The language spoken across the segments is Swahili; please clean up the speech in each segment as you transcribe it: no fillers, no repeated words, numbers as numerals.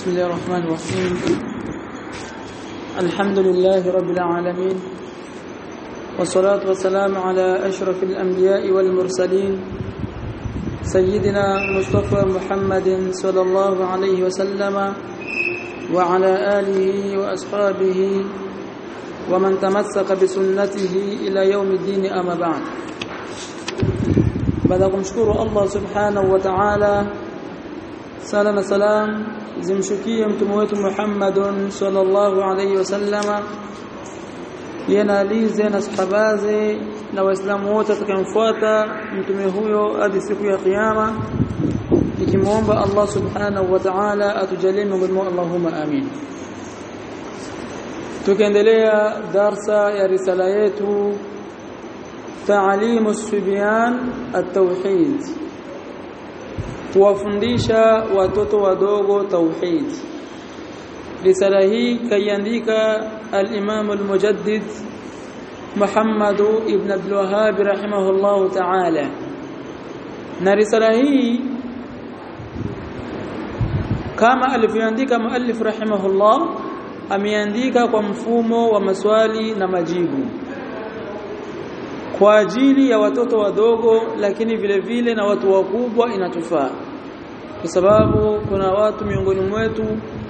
بسم الله الرحمن الرحيم. الحمد لله رب العالمين، والصلاة والسلام على أشرف الأنبياء والمرسلين سيدنا مصطفى محمد صلى الله عليه وسلم وعلى آله وأصحابه ومن تمسك بسنته إلى يوم الدين. أما بعد، بدكم شكر الله سبحانه وتعالى. سلام سلام zimshukie mtume wetu Muhammadun sallallahu alayhi wasallama, yanalize na sahabaze na waislamu wote tukamfuata mtume huyo hadi siku ya kiyama, nikimuomba Allah subhanahu wa ta'ala atujalie miongoni mwao, Allahumma amin. Tukiendelea darsa ya risala yetu Ta'limus Sibyan at-Tauhid, kuwafundisha watoto wadogo tauhid. Risala hii kaiandika al-Imam al-Mujaddid Muhammad ibn Abdul Wahhab rahimahullah ta'ala, na risala hii kama alivyoandika muallif rahimahullah ameandika kwa mfumo wa maswali na majibu kwa ajili ya watoto wadogo, lakini vile vile na watu wakubwa inatufaa, kwa sababu kuna watu miongoni mwetu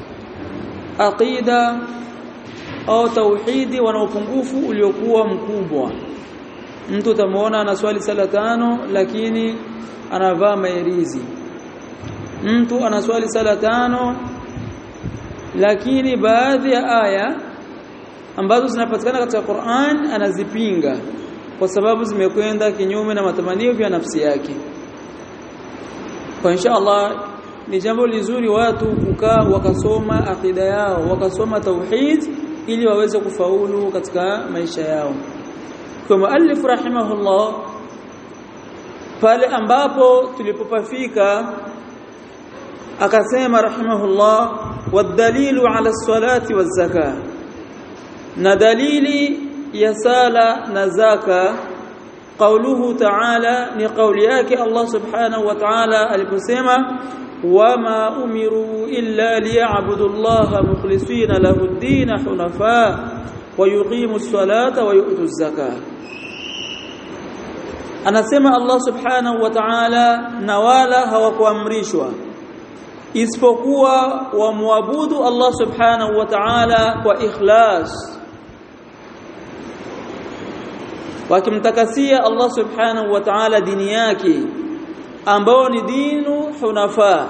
aqida au tauhidi wana upungufu uliokuwa mkubwa. Mtu tamuona anaswali sala 5 lakini anavaa mairizi. Mtu anaswali sala 5 lakini baadhi ya aya ambazo zinapatikana katika Qur'an anazipinga kwa sababu zimekwenda kinyume na matamanio ya nafsi yake. Kwa inshallah ni jambo lizuri watu kukaa wakasoma akida yao, wakasoma tauhid ili waweze kufaulu katika maisha yao. Kwa muallif rahimahullah, pale ambapo tulipopafika akasema rahimahullah, wadalilu ala as-salati waz-zakah, na dalili ya sala na zaka qauluhu ta'ala, ni kauli yake Allah subhanahu wa ta'ala aliposema, wama umiru illa liya'budu Allaha mukhlisina lahu ad-din hunafa wa yuqimu as-salata wa yu'tu az-zakah. Anasema Allah subhanahu wa ta'ala, na wala hawakuamrishwa isipokuwa wamwabudu Allah subhanahu wa ta'ala kwa ikhlas, wakimtakasia Allah subhanahu wa ta'ala dini yake ambao ni dinu hunafa.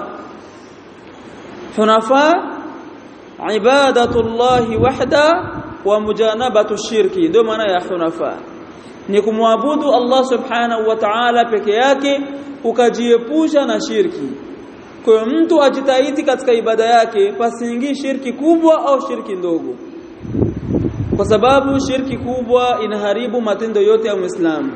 Hunafa ibadatullahi wahda wa mujanabatu shirki, ndio maana ya hunafa, ni kumwabudu Allah subhanahu wa ta'ala peke yake ukajiepusha na shirki. Kwa mtu ajitahidi katika ibada yake pasiingie shirki kubwa au shirki ndogo, kwa sababu shirki kubwa inaharibu matendo yote ya Muislamu.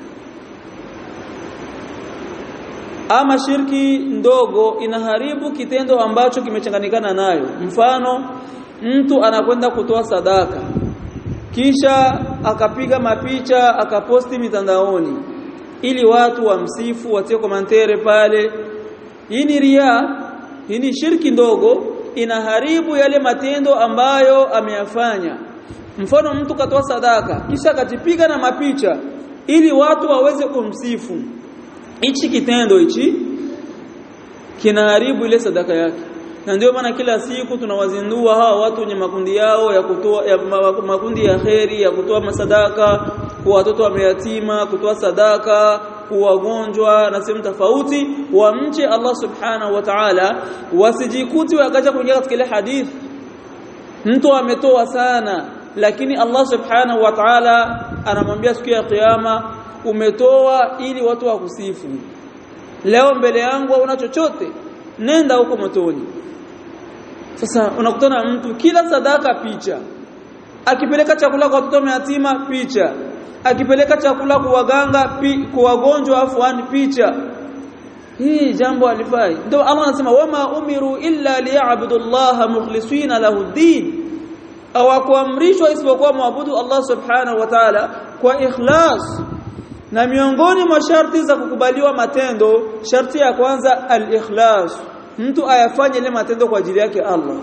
Ama shirki ndogo inaharibu kitendo ambacho kimechanganyikana nayo. Mfano, mtu anakwenda kutoa sadaka kisha akapiga mapicha akaposti mitandaoni ili watu wamsifu, watie komantere pale. Hii ni riya, hii ni shirki ndogo, inaharibu yale matendo ambayo ameyafanya. Mfano, mtu katoa sadaka kisha akajipiga na mapicha ili watu waweze kumsifu. Hichi kitendo hichi kinaharibu ile sadaka yake. Na ndio maana kila siku tunawazindua hawa watu wenye makundi yao ya kutoa makundi ya kheri, ya kutoa masadaka kwa watoto wa mayatima, kutoa sadaka kwa wagonjwa na sehemu tofauti, wamche Allah subhanahu wa ta'ala, wasijikuti wakaja kuingia katika ile hadithi mtu ametoa sana lakini Allah subhanahu wa ta'ala anamwambia siku ya kiyama, umetoa ili watu wakusifu, leo mbele yangu una chochote, nenda huko motoni. Sasa unakutana mtu kila sadaka picha, akipeleka chakula kwa watoto mayatima picha, akipeleka chakula kwa waganga kwa wagonjwa afwani picha. Hii jambo alifai. Ndio Allah anasema, wama umiru illa liya'budu Allaha mukhlisina lahu ad-din, hawakuamrishwa isipokuwa muabudu Allah subhanahu wa ta'ala kwa ikhlas. Na miongoni mwa sharti za kukubaliwa matendo, sharti ya kwanza al-ikhlas, mtu ayafanye ile matendo kwa ajili yake Allah.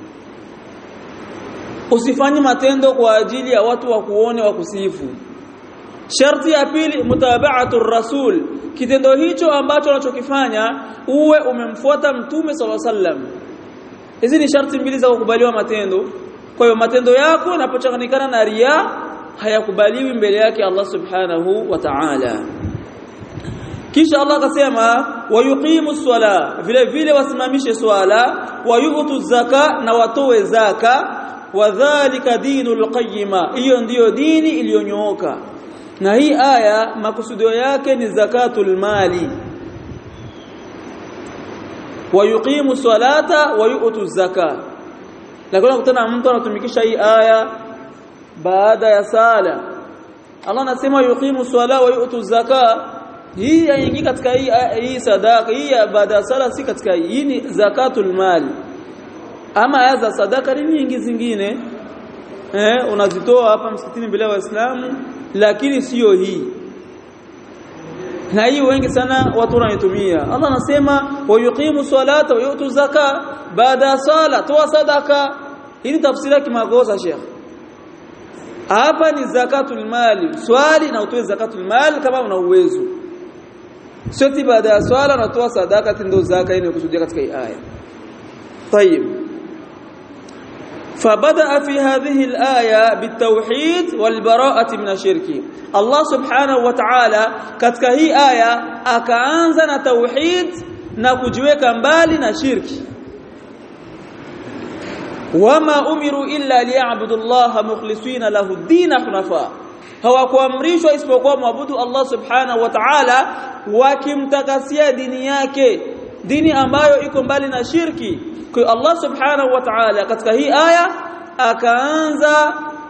Usifanye matendo kwa ajili ya watu wa kuone wa kusifu. Sharti ya pili mutaba'atu rasul, kitendo hicho ambacho unachokifanya uwe umemfuata mtume sallallahu alaihi wasallam. Hizi ni sharti mbili za kukubaliwa matendo. Kwa hiyo matendo yako yanapochanganyikana na riya hayakubaliwi mbele yake Allah subhanahu wa ta'ala. Kisha Allah akasema wayuqimu swala, vile vile wasimamishe swala, wayutu zaka, na watoe zaka, wadhālika dinul qayyima, hiyo ndiyo dini iliyonyooka. Na hii aya makusudio yake ni zakatul mali. Wayuqimu salata wayutu zaka. Lakini unakutana mtu anatumikisha hii aya baada ya sala. Allah anasema yuqimu swala wa yu'tu zaka. Hii haingii katika hii sadaka, hii baada ya sala si katika hii ni zakatul mali. Ama aya za sadaka ni nyingi zingine unazitoa hapa msikitini bila waislamu, lakini sio hii. Na hii wengi sana watu wanaitumia. Allah anasema wa yuqimu salata wa yu'tu zaka, baada ya sala toa sadaka. Hii ni tafsiri ya kimakosa Sheikh. Hapa ni zakatul mali, swali na utoe zakatul mali kama una uwezo. Sio baada ya swala natoa sadaka ndio zaka inayokusudia katika hii aya. طيب فبدأ في هذه الآية بالتوحيد والبراءة من الشرك. الله سبحانه وتعالى katika hii aya akaanza na tauhid na kujiweka mbali na shirki. Wama umiru illa liya'budu Allaha mukhlisina lahu ad-din hunafa, hawakuamrishwa isipokuwa muabudu Allah subhanahu wa ta'ala wakimtakasia dini yake, dini ambayo iko mbali na shirki. Kwa Allah subhanahu wa ta'ala katika hii aya akaanza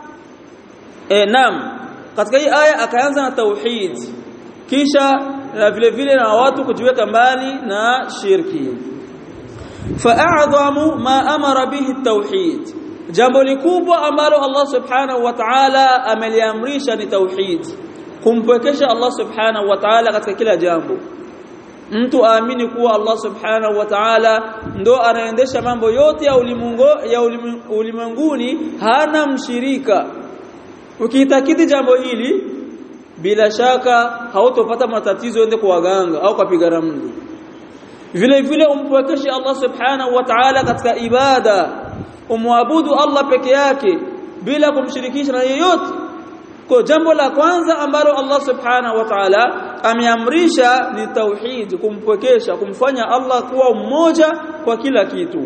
katika hii aya akaanza na tauhid, kisha vile vile na watu kujiweka mbali na shirki. Fa'adhamu ma amara bihi at-tauhid, jambo likubwa ambalo Allah subhanahu wa ta'ala ameliamrisha ni tauhid, kumpwekesha Allah subhanahu wa ta'ala katika kila jambo. Mtu aamini kuwa Allah subhanahu wa ta'ala ndo anaendesha mambo yote ya ulimwenguni, hana mshirika. Ukiitakidi jambo hili, bila shaka hautopata matatizo ende kwa waganga au kupiga ramli. Vile vile umpwekeshe Allah subhanahu wa ta'ala katika ibada, umwabudu Allah peke yake bila kumshirikisha na yeyote. Kwa jambo la kwanza ambalo Allah subhanahu wa ta'ala ameamrisha ni tauhid, kumpwekesha, kumfanya Allah kuwa mmoja kwa kila kitu.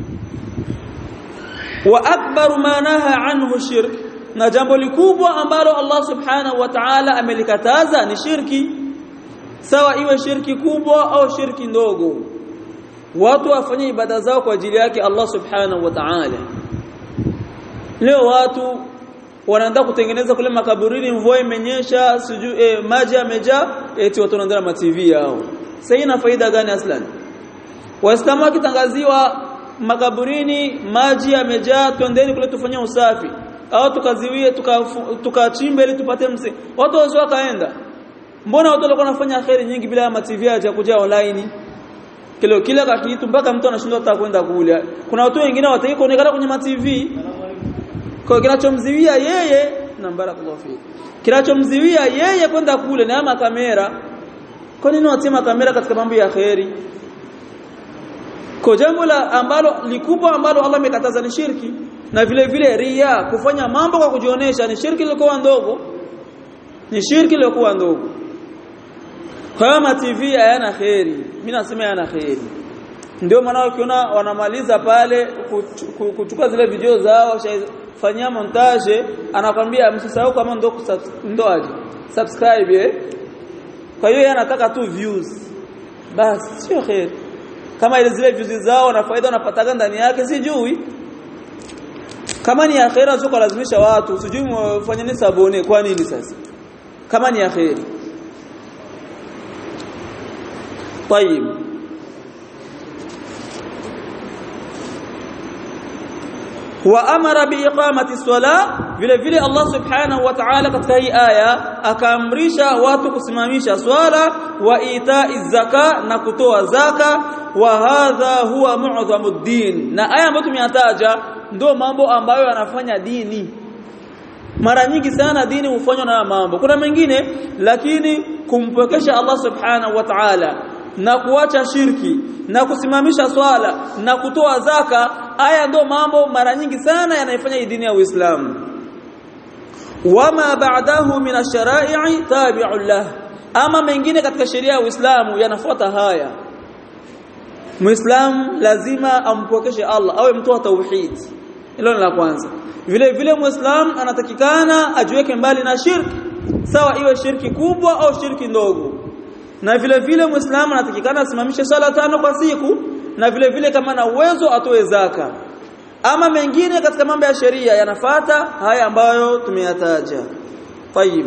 Wa akbaru ma naha anhu shirk, na jambo likubwa ambalo Allah subhanahu wa ta'ala amelikataza ni shirki. Sawa iwe shirki kubwa au shirki ndogo, watu wafanye ibada zao kwa ajili yake Allah subhanahu wa ta'ala. Leo watu wanaanza kutengeneza kule makaburini, mvua imenyesha, maji yamejaa, eti watu wanaanza na TV yao. Sasa ina faida gani aslan? Waislamu wakitangaziwa makaburini maji yamejaa, twendeni kule tufanye usafi, au tukaziwie tukachimbe ili tupate msi, watu wazao kaenda. Mbona watu walikuwa wanafanya khairi nyingi bila ya TV ya kuja online? Kila kitu mpaka mtu anashindwa hata kwenda kule. Kuna watu wengine wataki kuonekana kwenye TV. Kwa kinachomziwia yeye, na barakallahu fiki, kinachomziwia yeye kwenda kule ni ama kamera. Kwa nini watima kamera katika mambo ya khairi? Kwa jambo ambalo likubwa ambalo Allah amekataza ni shirki, na vile vile riya, kufanya mambo kwa kujionesha, ni shirki iliyokuwa ndogo. Ni shirki iliyokuwa ndogo. Kama TV hayana khairi, mimi nasema hayana khairi. Ndio maana ukiona wanamaliza pale kuchukua zile video zao, fanyia montage, anakwambia msisahau kama ndo aje subscribe. Kwa hiyo anataka tu views basi, sio khair. Kama ile zile views zao na faida wanapata ndani yake sijui. Kama ni akhera sio kulazimisha watu, sijui mfanyeni sabone kwa nini sasa? Kama ni akheri. طيب وامر باقامه الصلاه, vile vile Allah subhanahu wa ta'ala katika hii aya akaamrisha watu kusimamisha swala, wa itai zaka, na kutoa zaka, wa hadha huwa mu'dhamud din, na aya ambayo tumeyataja ndio mambo ambayo yanafanya dini. Mara nyingi sana dini hufanywa na mambo, kuna mengine, lakini kumpokesha Allah subhanahu wa ta'ala na kuacha shirki na kusimamisha swala na kutoa zaka, haya ndio mambo mara nyingi sana yanayofanya dini ya Uislamu. Wama ba'dahu min ash-shara'i tabi'un lah, ama mengine katika sheria ya Uislamu yanafuata haya. Muislamu lazima ampokeshe Allah, awe mtu wa tauhid. Hilo ni la kwanza. Vile vile Muislamu anatakikana ajiweke mbali na shirki, sawa iwe shirki kubwa au shirki ndogo. Na vile vile Muislamu anatakikana asimamishe sala 5 kwa siku, na vile vile kama na uwezo atoe zaka. Ama mengine katika mambo ya sheria yanafuata haya ambayo tumeyataja. Tayib.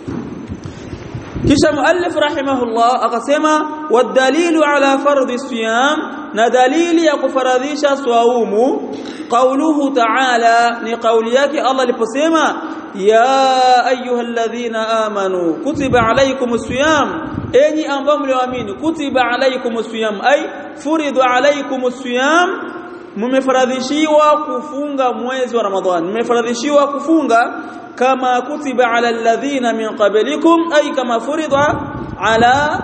Kisha muallif rahimahullah akasema wadalilu ala fardhi siyam, na dalili ya kufaradhisha swaumu qauluhu ta'ala, ni kauli yake Allah aliposema ya ayyuhalladhina amanu kutiba alaykumus siyam, enyi ambao mlioamini, kutiba alaykumus siyam ay furidu alaykumus siyam, mmefaradhishiwa kufunga mwezi wa Ramadhani, mmefaradhishiwa kufunga kama kutiba ala alladhina min qablikum ay kama furida ala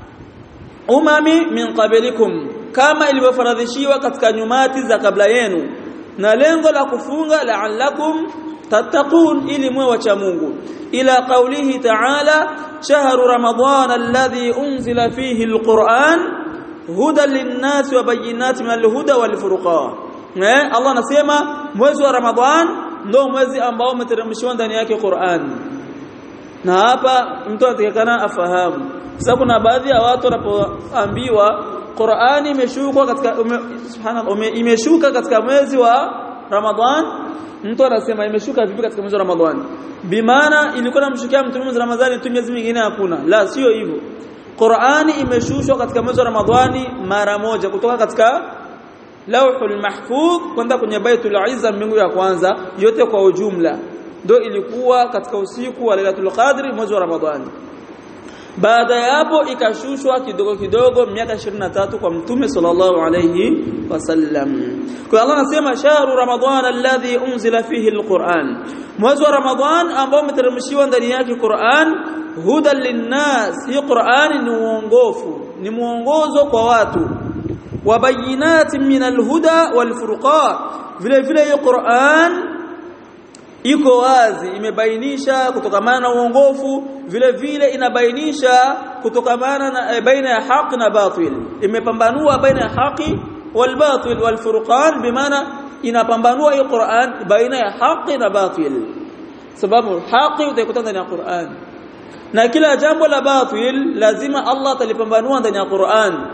umami min qablikum, kama ilivyofaradhishiwa katika nyumati za kabla yenu, na lengo la kufunga la'allakum tattaqun, ili mwe wacha Mungu. Ila qawlihi ta'ala shahru ramadhana alladhi unzila fihi alquran hudan linnas wa bayyinatin minal huda wal furqan. Allah anasema mwezi wa Ramadhan ndio mwezi ambao umeteremshwa ndani yake Qur'an. Na hapa mtu atakana afahamu, sababu kuna baadhi ya watu wanapoambiwa Qur'ani imeshuka katika imeshuka katika mwezi wa Ramadhan, mtu anasema imeshuka vipi katika mwezi wa Ramadhan? Bimaana ilikuwa namshukia mtume mwezi wa Ramadhani tu, miezi mingine hakuna. La, sio hivyo. Qur'ani imeshushwa katika mwezi wa Ramadhani mara moja, kutoka katika Lauhul Mahfudh kwenda kwenye Baitul Izza, mbingu ya kwanza, yote kwa ujumla. Ndio ilikuwa katika usiku wa Lailatul Qadr mwezi wa Ramadhani. Baada ya hapo ikashushwa kidogo kidogo miaka 23 kwa Mtume sallallahu alayhi wasallam. Kwa Allah anasema shahru ramadhana alladhi unzila fihi alquran, mwezi wa Ramadhan ambao umeteremshiwa ndani yake Qur'an, hudan linnas, hii Qur'an ni uongofu, ni muongozo kwa watu, wa bayinatin min alhuda wal furqan, vile vile hii Qur'an iko wazi, imebainisha kutokamana na uongofu, vile vile inabainisha kutokamana na baina ya haki na batil, imepambanua baina ya haki wal batil wal furqan, bimaana inapambanua hii Qur'an baina ya haki na batil, sababu haki utaikuta ndani ya Qur'an, na kila jambo la batil lazima Allah atalipambanua ndani ya Qur'an.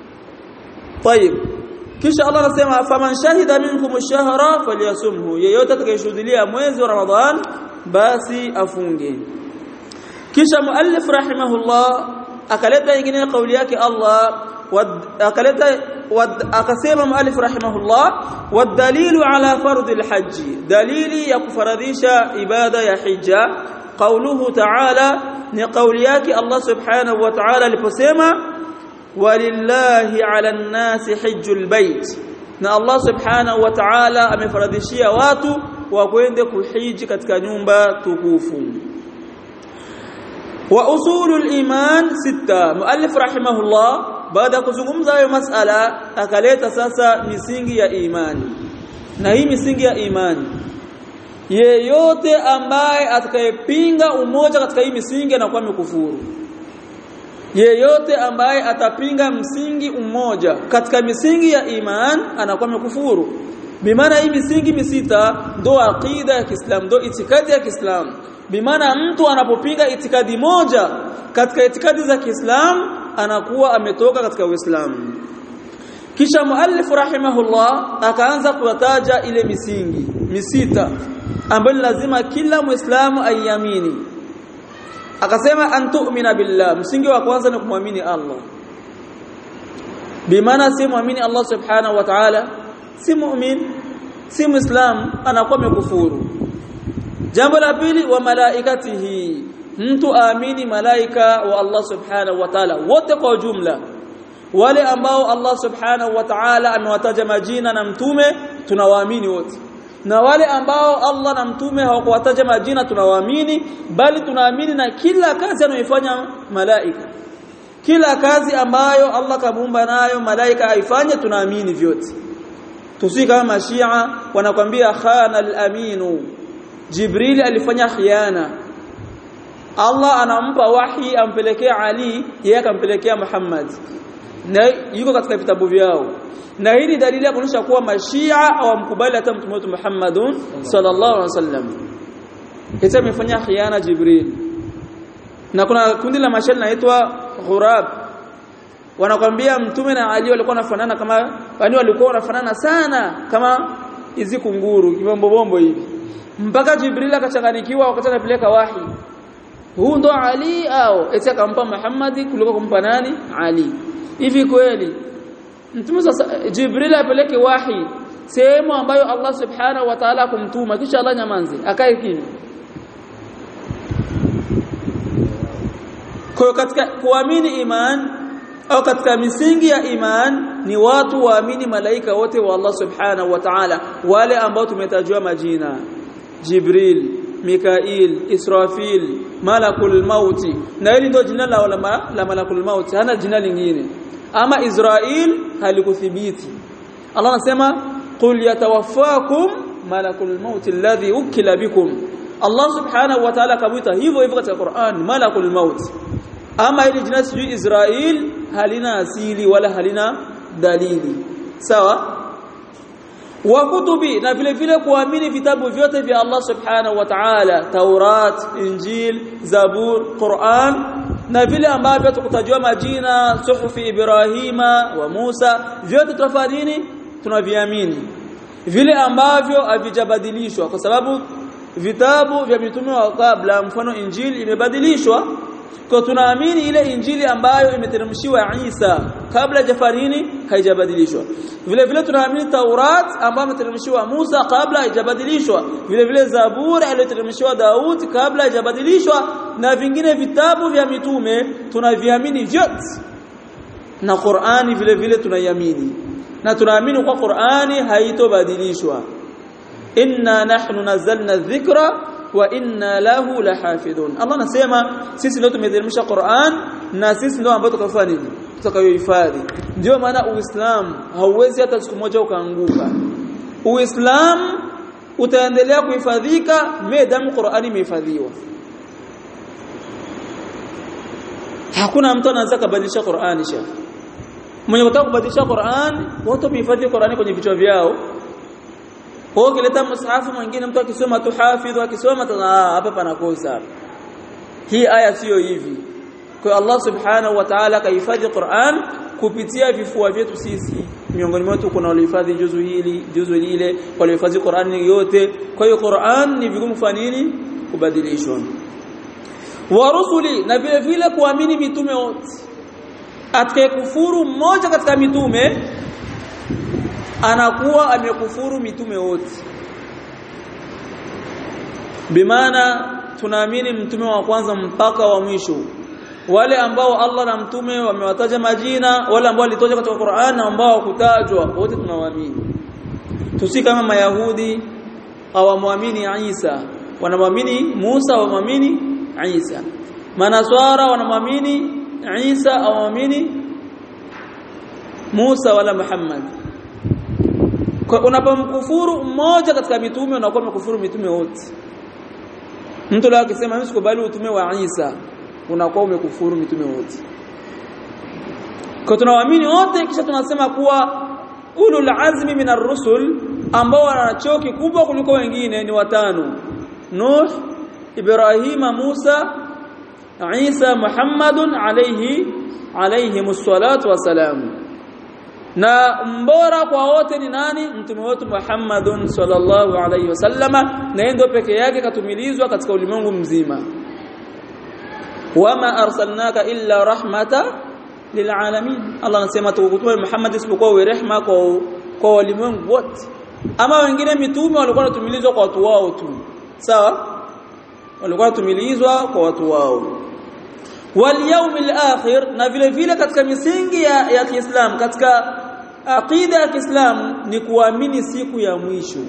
Tayib. Kisha Allah anasema faman shahida minkum ash-shahra falyasumhu, yeyote atakayeshuhudia mwezi wa Ramadhan basi afunge. Kisha muallif rahimahullah akaleta nyingine kauli yake Allah, akasema muallif rahimahullah wadalilu ala fardhi al-hajj, dalili ya kufaradhisha ibada ya hija qauluhu ta'ala, ni kauli yake Allah subhanahu wa ta'ala aliposema walillahi ala nnasi hijjul bait, na Allah subhanahu wa ta'ala amefaradhishia watu wa kwende kuhiji katika nyumba tukufu. Wa usulul iman 6, muallif rahimahullah baada ya kuzungumza hayo masala akaleta sasa misingi ya imani. Na hii misingi ya imani, yeyote ambaye atakayepinga umoja katika hii misingi anakuwa amekufuru. Yeyote ambaye atapinga msingi mmoja katika misingi ya iman anakuwa amekufuru. Bimaana hii misingi misita ndo aqida ya Kiislamu, ndo itikadi ya Kiislamu. Bimaana mtu anapopinga itikadi moja katika itikadi za Kiislamu anakuwa ametoka katika Uislamu. Kisha muallif rahimahullah akaanza kuwataja ile misingi misita ambayo lazima kila Muislamu aiamini. Akasema antu'mina billah, msingi wa kwanza ni kumwamini Allah. Bimaana si muamini Allah subhanahu wa ta'ala, si mu'min, si muislam, anakuwa amekufuru. Jambo la pili, wa malaikatihi, mtu aamini malaika wa Allah subhanahu wa ta'ala wote kwa jumla. wale ambao Allah subhanahu wa ta'ala amewataja majina na mtume tunawaamini wote, na wale ambao Allah na mtume hawakuwataja majina tunawaamini, bali tunaamini na kila kazi anayofanya malaika. Kila kazi ambayo Allah kamuumba nayo malaika aifanye tunaamini vyote. Tusi kama Shia wanakuambia khana al-aminu, Jibril alifanya khiana, Allah anampa wahi ampelekea Ali, yeye akampelekea Muhammad, na yuko katika vitabu vyao. Na hii ni dalili ya kuonyesha kuwa Mashia hawamkubali hata mtume wetu Muhammadun sallallahu alaihi wasallam. Yeye amefanya khiana Jibril. Na kuna kundi la Mashia linaitwa Ghurab, wanakuambia mtume na Ali walikuwa wanafanana kama, yani walikuwa wanafanana sana kama hizi kunguru kibombo bombo hivi, mpaka Jibril akachanganikiwa wakati anapeleka wahi, huu ndo Ali au eti akampa Muhammad kuliko kumpa nani? Ali. Hivi kweli mtume sasa Jibril apeleke wahi sehemu ambayo Allah subhanahu wa ta'ala kumtuma, kisha Allah nyamanze akae kimya? Kwa katika kuamini iman au katika misingi ya iman ni watu waamini malaika wote wa Allah subhanahu wa ta'ala, wale ambao tumetajwa majina: Jibril, Mikail, Israfil, Malakul Mauti. Na hili ndio jina la Malakul Mauti, hana jina lingine. Ama Israil halikuthibiti. Allah anasema qul yatawaffakum Malakul Mauti alladhi ukila bikum. Allah subhanahu wa ta'ala kamuita hivyo hivyo katika Qur'an, Malakul Mauti. Ama hili jina sijui Israil halina asili wala halina dalili. Sawa? Wa kutubi, na vile vile kuamini vitabu vyote vya Allah subhanahu wa ta'ala, Taurat, Injil, Zabur, Qur'an, na vile ambavyo tukutajwa majina suhufi Ibrahima wa Musa, vyote tunafahamu tunaviamini. Vile ambavyo havijabadilishwa, kwa sababu vitabu vya mitume wa kabla, mfano Injili imebadilishwa, kwa tunaamini ile Injili ambayo imeteremshiwa Isa kabla Jafarini haijabadilishwa. Vile vile tunaamini Taurat ambayo imeteremshiwa Musa kabla haijabadilishwa. Vile vile Zaburi iliyoteremshiwa Daud kabla haijabadilishwa, na vingine vitabu vya mitume tunaviamini vyote. Na Qur'ani vile vile tunaiamini, na tunaamini kwa Qur'ani haitobadilishwa. Inna nahnu nazzalna dhikra wa inna lahu lahafidhun. Allah anasema sisi ndio tumeteremsha Qur'an na sisi ndio ambao tukafanya nini? Tutakayohifadhi. Ndio maana Uislamu hauwezi hata siku moja ukaanguka. Uislamu utaendelea kuhifadhika maadamu Qur'ani imehifadhiwa. Hakuna mtu anaweza kubadilisha Qur'ani shekhi. Mwenye kutaka kubadilisha Qur'an, wote wamehifadhi Qur'ani kwenye vichwa vyao. Kwa kileta msahafu mwingine mtu akisoma tuhafidhu, akisoma hapa panakosa. Hii aya sio hivi. Kwa Allah subhanahu wa ta'ala kahifadhi Qur'an kupitia vifua vyetu sisi. Miongoni mwetu kuna walihifadhi juzu hili, juzu lile, walihifadhi Qur'an yote. Kwa hiyo Qur'an ni vigumu kufanya nini? Kubadilishwa. Wa rusuli, na vile vile kuamini mitume wote. Atakayekufuru mmoja katika mitume anakuwa amekufuru mitume wote. Bimaana tunaamini mtume wa kwanza mpaka wa mwisho, wale ambao Allah na mtume wamewataja majina, wale ambao walitoja katika Qur'an na ambao hawakutajwa, wote tunawaamini. Tusi kama Mayahudi hawamwamini Isa, wanamwamini Musa, hawamwamini Isa. Manaswara wanamwamini Isa, hawamwamini Musa wala Muhammad. Kwa unapomkufuru mmoja katika mitume unakuwa umekufuru mitume wote. Mtu leo akisema mimi sikubali utume wa Isa, unakuwa umekufuru mitume wote. Kwa tunawaamini wote, kisha tunasema kuwa ulul azmi minar rusul ambao wana cheo kikubwa kuliko wengine ni watano: Nuh, Ibrahima, Musa, Isa, Muhammadun alayhi musallatu wasalam. Na mbora kwa wote ni nani? Mtume wetu Muhammadun sallallahu alayhi wasallama, na ndio peke yake katumilizwa katika ulimwengu mzima. Wama arsalnaka illa rahmata lilalamin. Allah anasema tukutuma Muhammad isipokuwa wewe rehema kwa ulimwengu wote. Ama wengine mitume walikuwa wanatumilizwa kwa watu wao tu. Sawa? Walikuwa wanatumilizwa kwa watu wao. wal yawmil akhir, na vile vile katika misingi ya Kiislamu, katika aqida ya Kiislamu ni kuamini siku ya mwisho.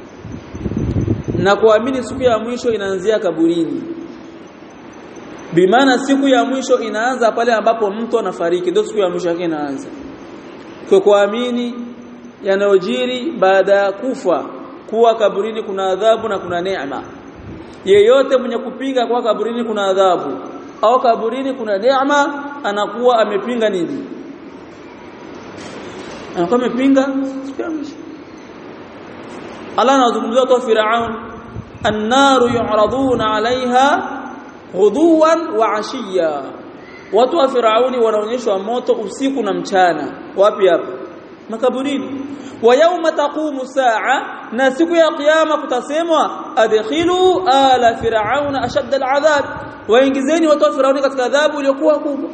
Na kuamini siku ya mwisho inaanzia kaburini. Bimaana siku ya mwisho inaanza pale ambapo mtu anafariki, ndio siku ya mwisho yake inaanza. Kwa kuamini yanayojiri baada ya kufa, kuwa kaburini kuna adhabu na kuna neema. Yeyote mwenye kupinga kwa kaburini kuna adhabu au kaburini kuna neema, anakuwa amepinga nini? Anakuwa amepinga siku ya mwisho. Allah anazungumzia kwa Firaun, an-naru yu'raduna 'alayha ghuduwan wa 'ashiyya. Watu wa Firauni wanaonyeshwa moto usiku na mchana. Wapi hapa? Makaburini. Wa yawma taqumu saa, na siku ya kiyama kutasemwa adkhilu ala firauna ashadda al'adhab, waingizeni watu wa Firauni katika adhabu iliyokuwa kubwa.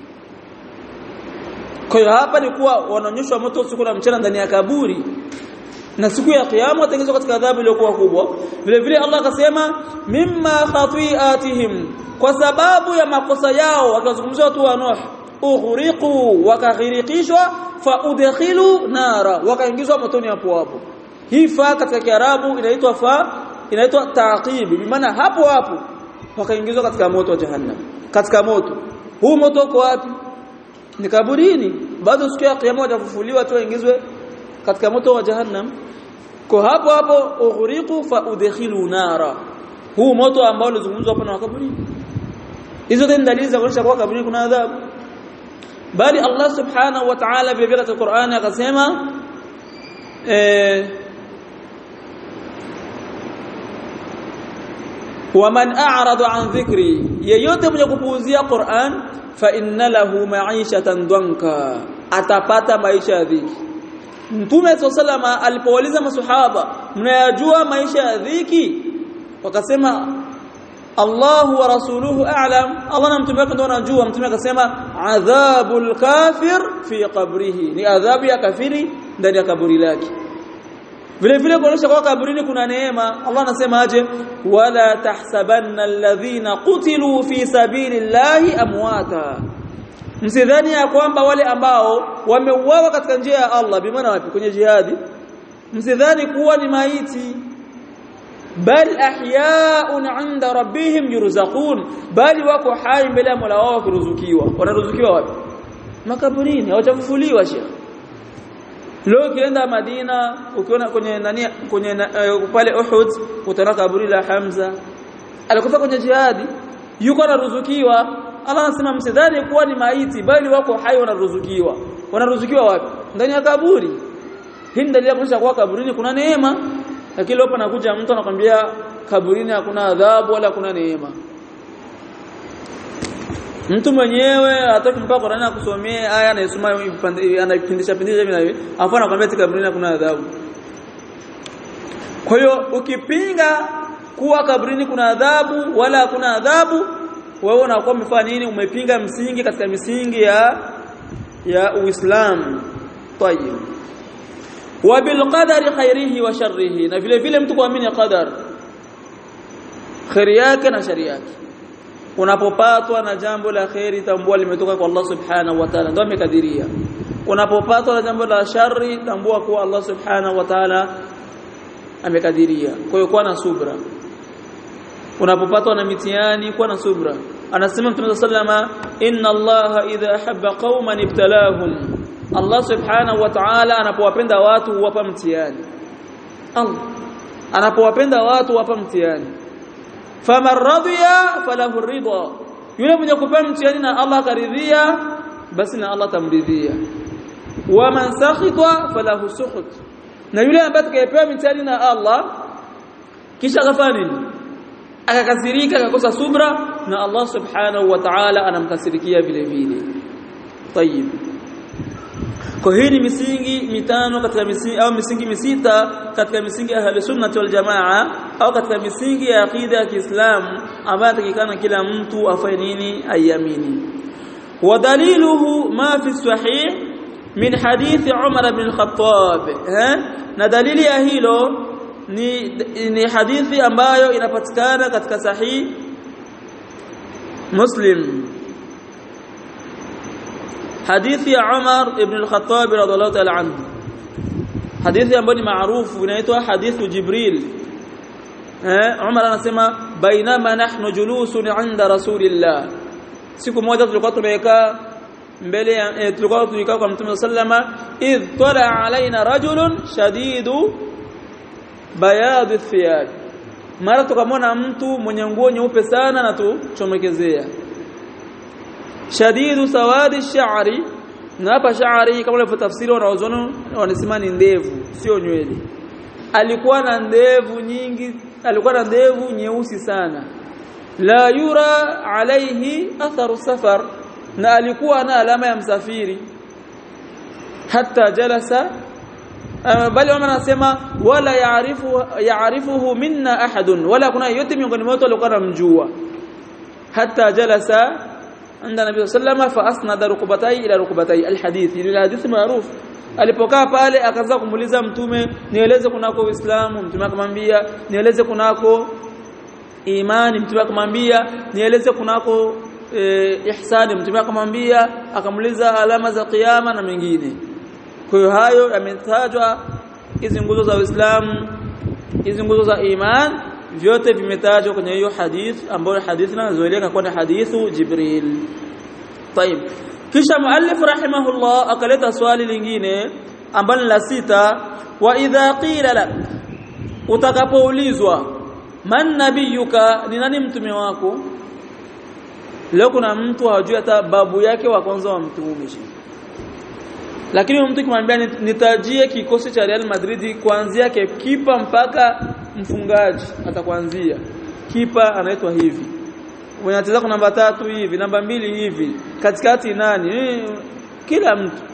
Kwa hiyo hapa ni kuwa wanaonyeshwa moto usiku na mchana ndani ya kaburi, na siku ya kiyama wataingizwa katika adhabu iliyokuwa kubwa. Vile vile Allah akasema mimma khati'atihim, kwa sababu ya makosa yao. Wakazungumzia watu wa Nuh, ughriqu, wakaghirikishwa, fa udkhilu nara, wakaingizwa motoni hapo hapo. Hii fa katika Kiarabu inaitwa taqib, bi maana hapo hapo wakaingizwa katika moto wa jahannam. Katika moto huu, moto uko wapi? Ni kaburini. Bado siku ya kiyama watafufuliwa tu waingizwe katika moto wa jahannam. Kwa hapo hapo ughriqu fa udkhilu nara, huu moto ambao ulizungumzwa hapo na kaburini. Hizo ni dalili za kuonyesha kwa kaburini kuna adhabu. Bali Allah subhanahu wa ta'ala vile katika Qur'ani akasema waman a'rada an dhikri, yeyote mwenye kupuuzia Qur'an, fa inna lahu ma'ishatan danka, atapata maisha ya dhiki. Mtume sallallahu alipouliza maswahaba, mnayajua maisha ya dhiki? Wakasema Allahu wa rasuluhu a'lam, Allah na mtume wake ndio wanajua. Mtume akasema adhabul kafir fi qabrihi, ni adhabu ya kafiri ndani ya kaburi lake. Vile vile kuonyesha kwa kaburini kuna neema. Allah anasema aje, wala tahsabanna alladhina qutilu fi sabilillahi amwata, msidhani ya kwamba wale ambao wameuawa katika njia ya Allah, bi maana wapi? Kwenye jihadi, msidhani kuwa ni maiti, bal ahya'un 'inda rabbihim yurzaqun, bali wako hai mbele ya Mola wao kuruzukiwa. Wanaruzukiwa wapi? Makaburini, hawajafufuliwa. Sheikh, leo ukienda Madina, ukiona kwenye pale Uhud, utaona kaburi la Hamza, alikufa kwenye jihadi, yuko anaruzukiwa. Allah anasema msidhani kuwa ni maiti, bali wako hai wanaruzukiwa. Wanaruzukiwa wapi? Ndani ya kaburi. Hii ndio dalili ya kuwa kaburini kuna neema. Lakini leo panakuja mtu anakuambia kaburini hakuna adhabu wala kuna neema. Mtu mwenyewe hataki mpaka Qur'ani akusomee aya anayesoma anapindisha hivi na hivi, afa anakuambia kaburini hakuna adhabu. Kwa hiyo ukipinga kuwa kaburini kuna adhabu wala hakuna adhabu, wewe unakuwa umefanya nini? Umepinga msingi katika misingi ya Uislamu. Tayeb. Wa bil qadari khairihi wa sharrihi, na vile vile mtu kuamini qadar, khairi yake na shari yake. Unapopatwa na jambo la khairi, tambua limetoka kwa Allah subhanahu wa ta'ala, ndio amekadiria. Unapopatwa na jambo la shari, tambua kuwa Allah subhanahu wa ta'ala amekadiria. Kwa hiyo kuwa na subra. Unapopatwa na mitihani, kuwa na subra. Anasema Mtume sallama, inna Allaha idha habba qauman ibtalahum, Allah subhanahu wa ta'ala anapowapenda watu huwapa mtihani. Allah anapowapenda watu huwapa mtihani. Faman radiya falahu ridha, yule mwenye kupewa mtihani na Allah akaridhia, basi na Allah tamridhia. Wa man sakhita falahu sukhut, na yule ambaye atakayepewa mtihani na Allah kisha akafanya nini? Akakasirika, akakosa subra, na Allah subhanahu wa ta'ala anamkasirikia vile vile. Tayib. Kwa hii ni misingi mitano katika misingi au misingi misita katika misingi ya Ahlus-Sunnah wal Jamaa, au katika misingi ya aqida ya Kiislamu ambayo takikana kila mtu afanye nini? Ayamini. Wa daliluhu ma fi sahih min hadith Umar ibn al-Khattab, na dalili ya hilo ni hadithi ambayo inapatikana katika sahih Muslim hadithi ya Umar ibn al-Khattab radhiallahu ta'ala anhu, hadithi ambayo ni maarufu inaitwa hadithu Jibril. Umar anasema bainama nahnu julusun 'inda rasulillah, siku moja tulikuwa tumekaa mbele ya tulikuwa kwa Mtume sallama, idh tala alaina rajulun shadidu bayad athiyab, mara tukamwona mtu mwenye nguo nyeupe sana na tuchomekezea. Shadidu sawadi sha'ri, na hapa sha'ri kama ile tafsiri wanaozona wanasema ni ndevu, sio nywele. Alikuwa na ndevu nyingi, alikuwa na ndevu nyeusi sana. La yura alayhi atharu safar, na alikuwa na alama ya msafiri. Hatta jalasa, bali wao wanasema wala yaarifuhu minna ahadun, wala kuna yote miongoni mwetu alikuwa anamjua. Hatta jalasa anda nabii sallama fa asnada rukbatai ila rukbatai, alhadith ni hadith maarufu. Alipokaa pale akaanza kumuuliza Mtume, nieleze kunako Uislamu. Mtume akamwambia nieleze kunako imani. Mtume akamwambia nieleze kunako ihsani. Mtume akamwambia, akamuuliza alama za kiyama na mengine. Kwa hiyo hayo yametajwa, hizi nguzo za Uislamu, hizi nguzo za iman, vyote vimetajwa kwenye hiyo hadith ambayo hadithi inazoeleka kwa hadithu Jibril. Tayeb, kisha muallif rahimahullah akaleta swali lingine ambalo la 6, wa idha qila lak, utakapoulizwa man nabiyuka, ni nani mtume wako. Leo kuna mtu hajui hata babu yake wa kwanza wa mtume, lakini mtu kimwambia nitajie kikosi cha Real Madrid kuanzia kipa mpaka mfungaji, atakuanzia kipa anaitwa hivi, wanacheza kwa namba 3 hivi, namba 2 hivi, katikati nani, kila mtu.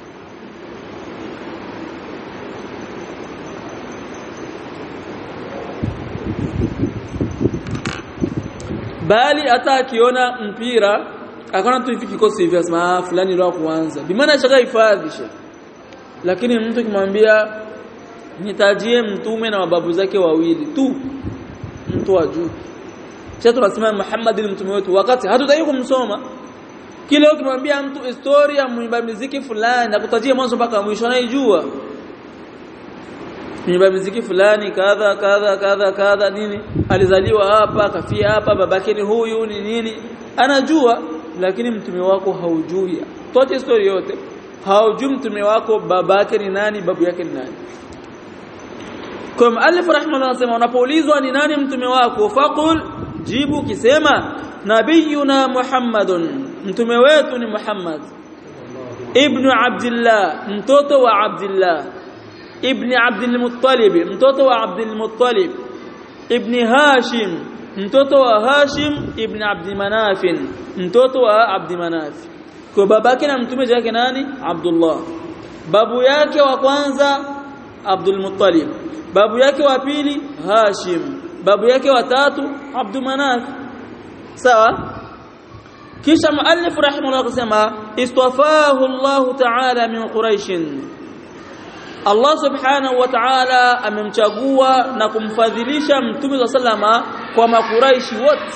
Bali hata akiona mpira akaona tu hivi kikosi hivi, asema fulani ndio kuanza, bi maana shaka hifadhisha. Lakini mtu kimwambia nitajie mtume na mababu zake wawili tu, mtu ajue. Sasa tunasema Muhammad ni mtume wetu, wakati hatutaki kumsoma. Kile ukimwambia mtu historia ya mwimba muziki fulani akutajie mwanzo mpaka mwisho, anaijua. Mwimba muziki fulani kadha kadha kadha kadha nini, alizaliwa hapa, kafia hapa, babake ni huyu ni nini, anajua. Lakini mtume wako haujui, tote story yote haujui. Mtume wako babake ni nani, babu yake ni nani. Kwa muallif rahimahullah anasema unapoulizwa ni nani mtume wako, faqul, jibu kisema nabiyuna Muhammadun, mtume wetu ni Muhammad ibn Abdullah, mtoto wa Abdullah, ibn Abdul Muttalib, mtoto wa Abdul Muttalib, ibn Hashim, mtoto wa Hashim, ibn Abd Manaf, mtoto wa Abd Manaf. Kwa babake na mtume wake nani? Abdullah. Babu yake wa kwanza Abdul Muttalib, babu yake wa pili Hashim, babu yake wa tatu Abd Manaf. Sawa. Kisha muallif rahimahullah akasema istafahu Allah ta'ala min Quraish, Allah subhanahu wa ta'ala amemchagua na kumfadhilisha mtume sallama kwa makuraishi wote.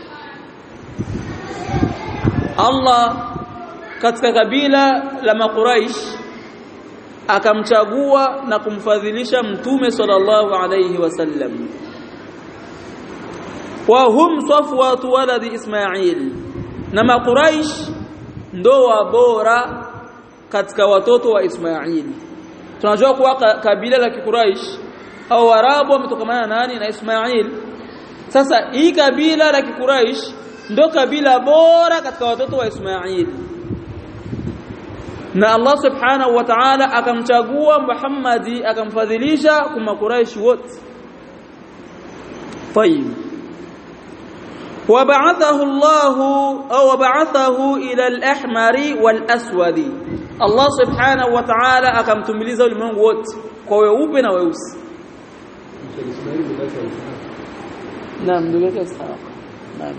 Allah katika kabila la makuraish akamchagua na kumfadhilisha mtume sallallahu alayhi wasallam. Wa hum safwatu waladi Ismail, na makuraish ndo wabora katika watoto wa Ismail. Tunajua kuwa kabila la Quraysh au Arabu wametokana nani? Na Ismail. Sasa hii kabila la Quraysh ndo kabila bora katika watoto wa Ismail, na Allah subhanahu wa ta'ala akamchagua Muhammadi akamfadhilisha kwa Quraysh wote. طيب وبعثه الله أو وبعثه إلى الأحمر والأسود, Allah subhanahu wa ta'ala akamtumiliza ulimwengu wote kwa weupe na weusi. Naam, ndio Ishaq. Naam.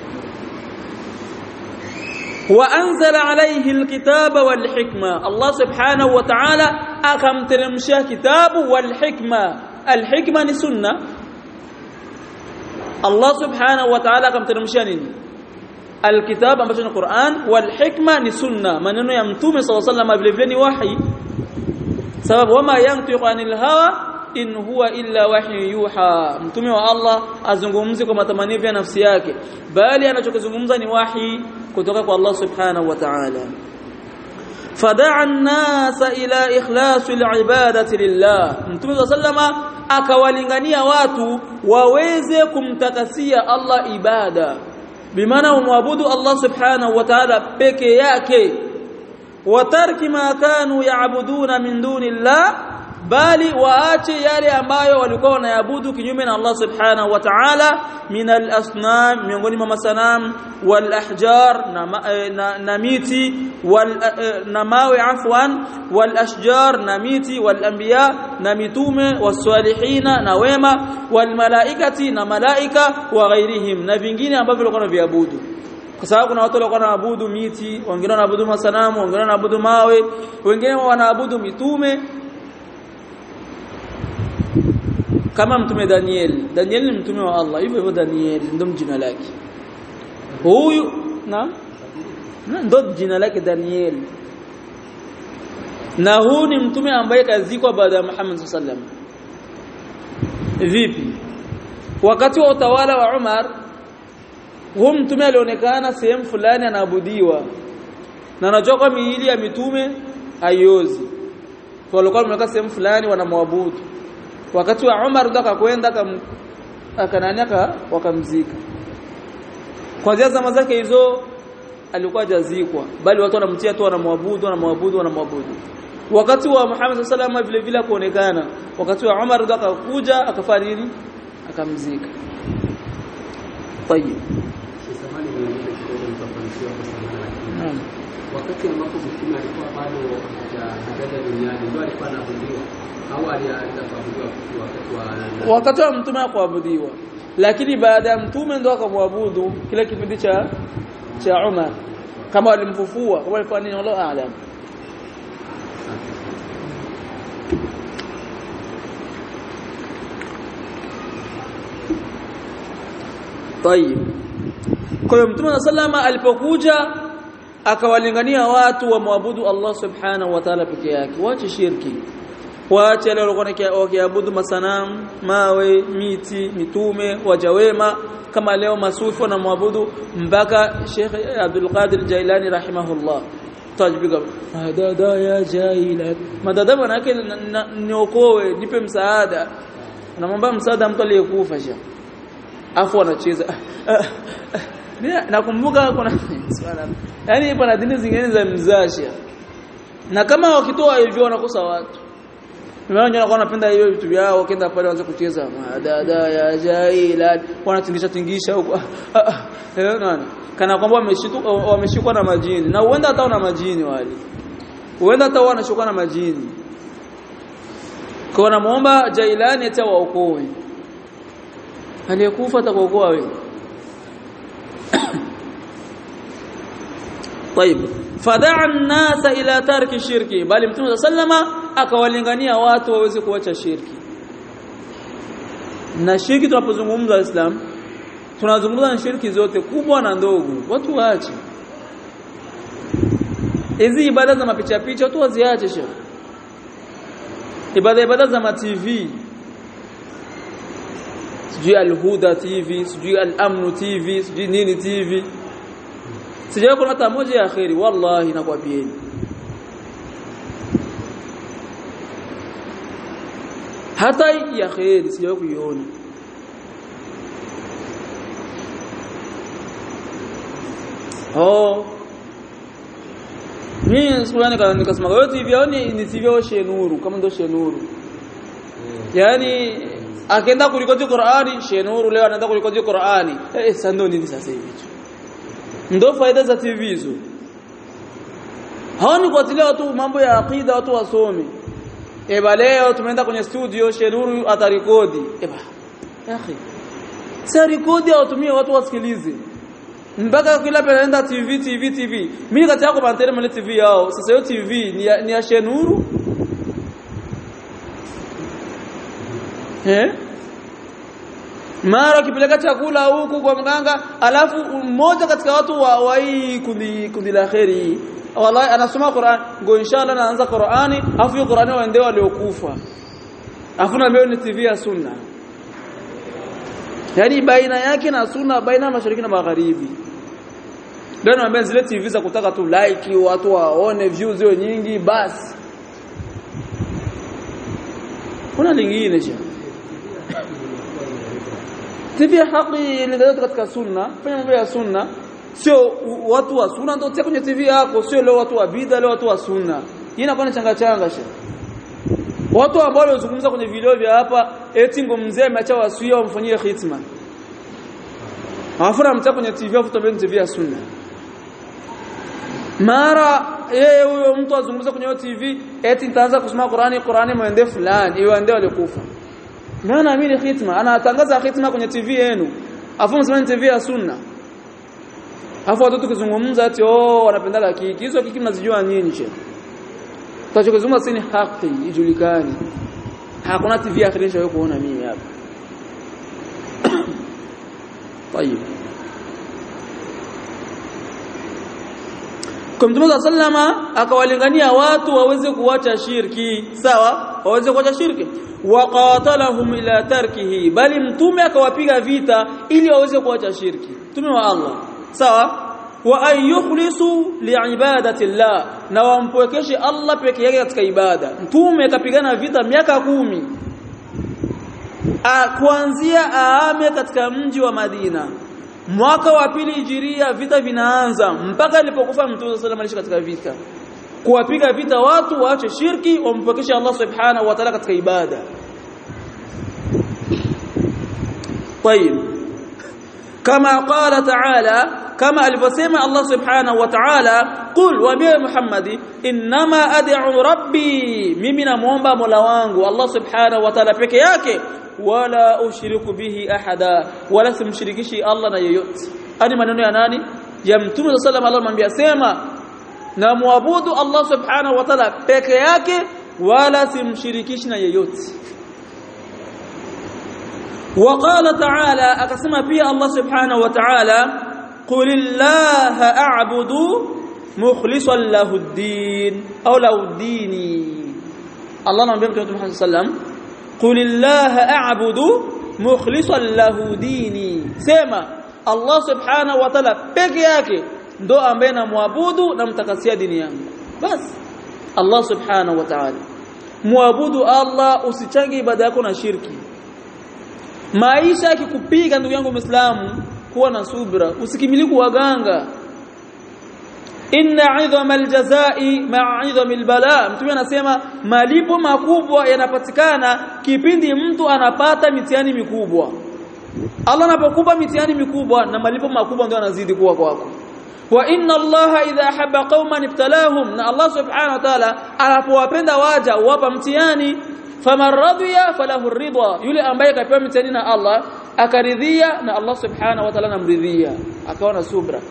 Wa anzala alayhi alkitaba wal hikma, Allah subhanahu wa ta'ala akamteremsha kitabu wal hikma. Al hikma ni sunna. Allah subhanahu wa ta'ala akamteremsha nini? alkitab ambacho ni Qur'an, wal hikma ni sunna, maneno ya mtume sallallahu alaihi wasallam vile vile ni wahi. Sababu wama yantiqu anil hawa in huwa illa wahyu yuha, mtume wa Allah azungumzi kwa matamanio ya nafsi yake, bali anachokizungumza ni wahi kutoka kwa Allah subhanahu wa ta'ala. Fada'a an-nasa ila ikhlasi al-ibadati lillah, mtume sallama akawalingania watu waweze kumtakasia Allah ibada, bimaana umwabudu Allah subhanahu wa ta'ala peke yake, wa tarki ma kanu ya'buduna min dunillah, bali waache yale ambayo walikuwa wanaabudu kinyume na Allah subhanahu wa ta'ala, min al-asnam, miongoni mwa masanam, wal ahjar, na miti, na mawe afwan, wal ashjar, na miti, wal anbiya, na mitume, wasalihina, na wema, wal malaikati, na malaika, wa ghairihim, na vingine ambavyo walikuwa wanaviabudu. Kwa sababu kuna watu walikuwa wanaabudu miti, wengine wanaabudu masanamu, wengine wanaabudu mawe, wengine wanaabudu mitume, kama mtume Daniel ni mtume wa Allah, hivyo hivyo Daniel ndio jina lake huyu, ndio jina lake Daniel, na huyu ni mtume ambaye kazikwa baada ya Muhammad sallallahu alaihi wasallam. Vipi? Wakati wa utawala wa Umar, huyu mtume alionekana sehemu fulani anaabudiwa, na anajua kwa miili ya mitume haiozi, kwa walikuwa wamekaa sehemu fulani wanamwabudu. Wakati wa Umar ndo akakwenda akananyaka wakamzika. Kwa zama zake hizo alikuwa jazikwa, bali watu wanamtia tu wanamwabudu. Wakati wa Muhammad sallallahu alaihi wasallam vile vile kuonekana, wakati wa Umar ndo akakuja akafanya nini, akamzika. Tayeb, wakati ambapo mtume alikuwa bado hajaja duniani ndio alikuwa anabudiwa au alianza kuabudiwa wakati wa mtume kuabudiwa, lakini baada ya mtume ndo akamwabudu kile kipindi cha Umar, kama walimfufua kwa alifanya nini Allahu a'lam. Tayeb, kwa hiyo mtume sallama alipokuja akawalingania watu wamwabudu Allah subhanahu wa ta'ala peke yake, waache shirki, waache wale walikuwa wakiabudu masanamu, mawe, miti, mitume, wajawema, kama leo masufi wanamwabudu mpaka Sheikh Abdul Qadir Jailani rahimahullah. Tajibiga madada ya Jailani, madada manake niokoe, nipe msaada, anamwomba msaada mtu aliyekufa Sheikh, afu anacheza. Nakumbuka kuna yani pana dini zingine za mzasha, na kama wakitoa hivyo wanakosa watu. Nimeona wanapenda hiyo vitu vyao, wakienda pale waanze kucheza dada ya Jaila, wanatingisha huko nani kana kwamba wameshikwa na majini, na huenda hata na majini wale, huenda hata wanashikwa na majini. Kwa namuomba Jailani eti waokoe, aliyekufa atakuokoa wewe. طيب, fada'a an-nasa ila tarki shirki, bali mtume sallama akawalingania watu waweze kuacha shirki. Na shirki tunapozungumza Islam, tunazungumza na shirki zote kubwa na ndogo, watu waache hizi ibada za mapicha picha, watu waziache shekhi. Ibada za ma TV, sijui Al-Huda TV, sijui Al-Amnu TV, sijui nini TV, sijawahi kuna hata moja ya khairi, wallahi nakwambieni. Hata ya khairi sijawahi kuiona. Mimi sikuwa nikasema yote hivi yaoni ni sivyo Shenuru, kama ndo Shenuru. Yaani akaenda kulikoti Qur'ani, Shenuru leo anaenda kulikoti Qur'ani. Sasa ndo nini sasa hivi? Ndo faida za TV hizo. Haoni kuatilia watu mambo ya aqida, watu wasome. Leo tumeenda kwenye studio, Shenuru atarekodi. Akhi, sasa rekodi autumie watu wasikilize. Mpaka kila panaenda TV. Mimi kati yako bantele mle TV yao. Sasa hiyo TV ni ya Shenuru. mara kipeleka chakula huku kwa mganga, alafu mmoja katika watu wa hii kundi la khairi wallahi anasoma Qur'an ngo inshallah anaanza Qur'ani afu hiyo Qur'ani waende waliokufa afu na leo ni TV ya sunna, yani baina yake na sunna, baina mashariki na magharibi. Ndio naambia zile TV za kutaka tu like watu waone views zio nyingi basi. Kuna lingine je? TV ya haki ndio katika sunna, fanya mambo ya sunna, sio watu wa sunna ndio tia kwenye TV yako, sio leo watu wa bid'a, leo watu wa sunna. Hii inakuwa ni changa she. Watu ambao walizungumza kwenye video vya hapa eti ngo mzee ameacha wasuia wamfanyie khitma. Hafura mtaka kwenye TV afu tabeni TV ya sunna. Mara yeye huyo mtu azungumza kwenye TV eti nitaanza kusoma Qur'ani muende fulani iwe ndio alikufa. Mimi naamini khitma, anatangaza khitma kwenye TV yenu. Afu msema TV ya sunna. Afu watu tukizungumza ati wanapenda kiki. Hizo kiki mnazijua nyinyi je? Tutachokizungumza si ni haki ijulikane. Hakuna TV ya khirisha wewe kuona mimi hapa. Tayeb. Kwa Mtume sallama akawalingania watu waweze kuacha shirki, sawa? Waweze kuacha shirki. Waqatalahum ila tarkihi, bali Mtume akawapiga vita ili waweze kuacha shirki. Mtume wa Allah, sawa? Wa ayukhlisu liibadati Allah, na wampwekeshe Allah peke yake katika ibada. Mtume akapigana vita miaka 10. Kuanzia aame katika mji wa Madina. Mwaka wa pili Hijiria vita vinaanza mpaka alipokufa Mtume sallallahu alayhi katika vita. Kuwapiga vita watu waache shirki, wampokeshe Allah subhanahu wa ta'ala katika ibada. طيب kama qala ta'ala, kama alivyosema Allah subhanahu wa ta'ala, qul wa bi Muhammadi inma ad'u rabbi, mimi namuomba Mola wangu Allah subhanahu wa ta'ala peke yake, wala ushiriku bihi ahada, wala simshirikishi Allah na yeyote. Hadi maneno ya nani? Ya Mtume sallallahu alayhi wasallam, anambia sema na muabudu Allah subhanahu wa ta'ala peke yake, wala simshirikishi na yeyote. وقال تعالى, akasema pia Allah subhanahu wa ta'ala, qulillaha a'budu mukhlishan lahu ad-din au lahu ad-dini. Allah anamwambia Mtume Muhammad sallam, qulillaha a'budu mukhlishan lahu dini, sema Allah subhanahu wa ta'ala peke yake ndo ambaye namwabudu na mtakasia dini yangu. Bas Allah subhanahu wa ta'ala, muabudu Allah, usichange ibada yako na shirki. Maisha yakikupiga ndugu yangu Muislamu, kuwa na subra, usikimiliku waganga. Inna 'idhama al-jazaa'i ma'a 'idhami al-balaa, Mtume anasema malipo makubwa yanapatikana kipindi mtu anapata mitihani mikubwa. Allah anapokupa mitihani mikubwa na malipo makubwa ndio yanazidi kuwa kwako. Wa inna Allaha idha habba qauman ibtalahum, na Allah subhanahu wa ta'ala anapowapenda waja huwapa mtihani. Faman radiya falahu ridha, yule ambaye kapewa mtihani na Allah akaridhia, na Allah subhanahu wa ta'ala namridhia, akawa na subra.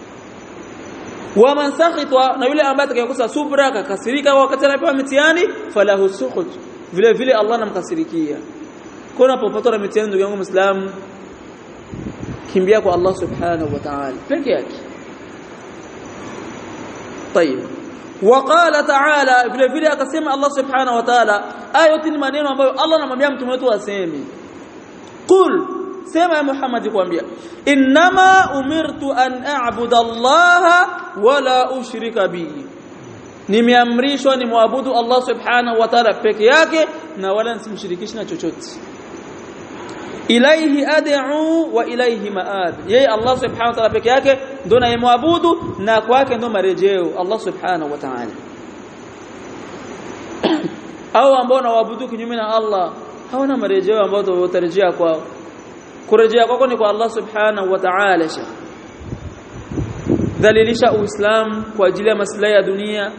Wa man sakhita, na yule ambaye atakayekosa subra akakasirika wakati anapewa mtihani, falahu sukhut, vile vile Allah anamkasirikia. Kuna popotora mtihani ndugu yangu Muislamu, kimbia kwa Allah subhanahu wa ta'ala peke yake. طيب وقال تعالى, vile vile akasema Allah subhanahu wa ta'ala, ayati ni maneno ambayo Allah anamwambia mtume wetu aseme. Qul, sema ya Muhammad kuambia, inma umirtu an a'budu Allah wala ushrika bihi, nimeamrishwa ni muabudu Allah subhanahu wa ta'ala peke yake na wala nisimshirikishe na chochote. Ilaihi ad'u wa ilaihi ma'ad, yeye Allah subhanahu wa ta'ala peke yake ndo nayemwabudu na kwake ndo marejeo Allah subhanahu wa ta'ala. Au ambao waabudu kinyume na Allah hawana marejeo ambao watarejea kwao. Kurejea kwako ni kwa Allah subhanahu wa ta'ala. Dhalilisha Uislamu kwa ajili ya maslahi ya dunia,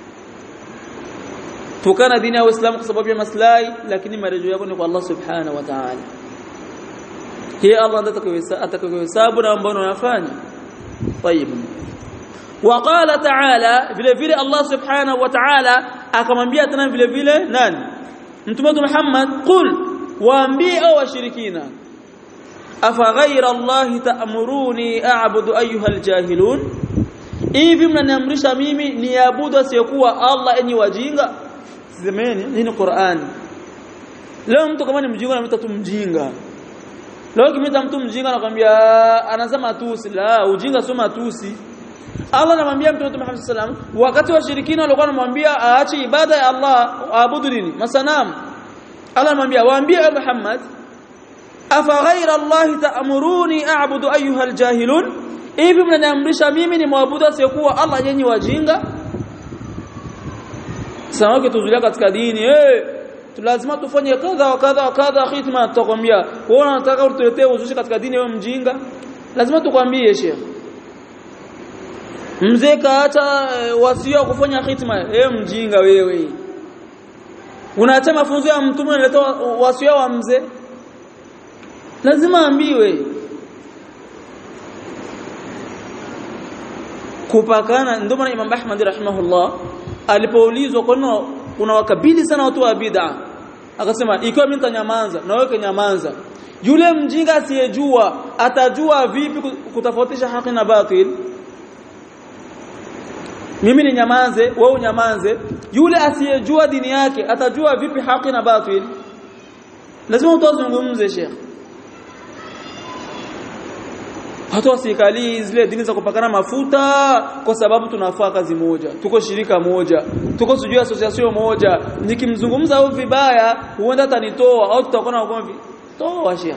tukana dini ya Uislamu kwa sababu ya maslahi, lakini marejeo yako ni kwa Allah subhanahu wa ta'ala. Hii Allah ndiye atakayehesabu na ambao wanafanya. طيب وقال تعالى, vile vile Allah subhanahu wa ta'ala akamwambia tena vile vile nani? Mtume Muhammad, qul, waambie au washirikina, afa ghayra Allah ta'muruni a'budu ayyuha aljahilun, hivi mnaniamrisha mimi niabudu asiyekuwa Allah enyi wajinga? Semeni hii ni Qur'an. Leo mtu kama ni mjinga anamwita tu mjinga. Leo kimita mtu mjinga anakuambia anasema matusi. La, ujinga sio matusi. Allah anamwambia Mtume Muhammad sallam wakati washirikina walikuwa wanamwambia aache ibada ya Allah aabudu nini? Masanamu. Allah anamwambia waambie Muhammad afa ghayra Allah ta'muruni a'budu ayyuha aljahilun, hivi mnaniamrisha mimi ni muabudu asiyekuwa Allah yenye wajinga? Sawa tuzulia katika dini lazima tufanye kadha wa kadha wa kadha, khitma tutakwambia wewe unataka utuletee uzushi katika dini wewe mjinga? Lazima tukwambie sheikh mzee kaacha wasio kufanya khitma, mjinga wewe. Unaacha mafunzo ya mtume unaleta wasio wa mzee? Lazima ambiwe. Kupakana ndio maana Imam Ahmad rahimahullah alipoulizwa kwa unawakabili sana watu wa bid'a, akasema ikiwa mimi nitanyamaza na wewe nyamaza, yule mjinga asiyejua atajua vipi kutofautisha haki na batil? Mimi ni nyamaze, wewe unyamaze, yule asiyejua dini yake atajua vipi haki na batil? Lazima utazungumze sheikh. Hata wasikali zile dini za kupakana mafuta kwa sababu tunafaa kazi moja, tuko shirika moja, tuko sijui association moja, nikimzungumza au vibaya huenda atanitoa au tutakuwa na ugomvi. Toa sheikh.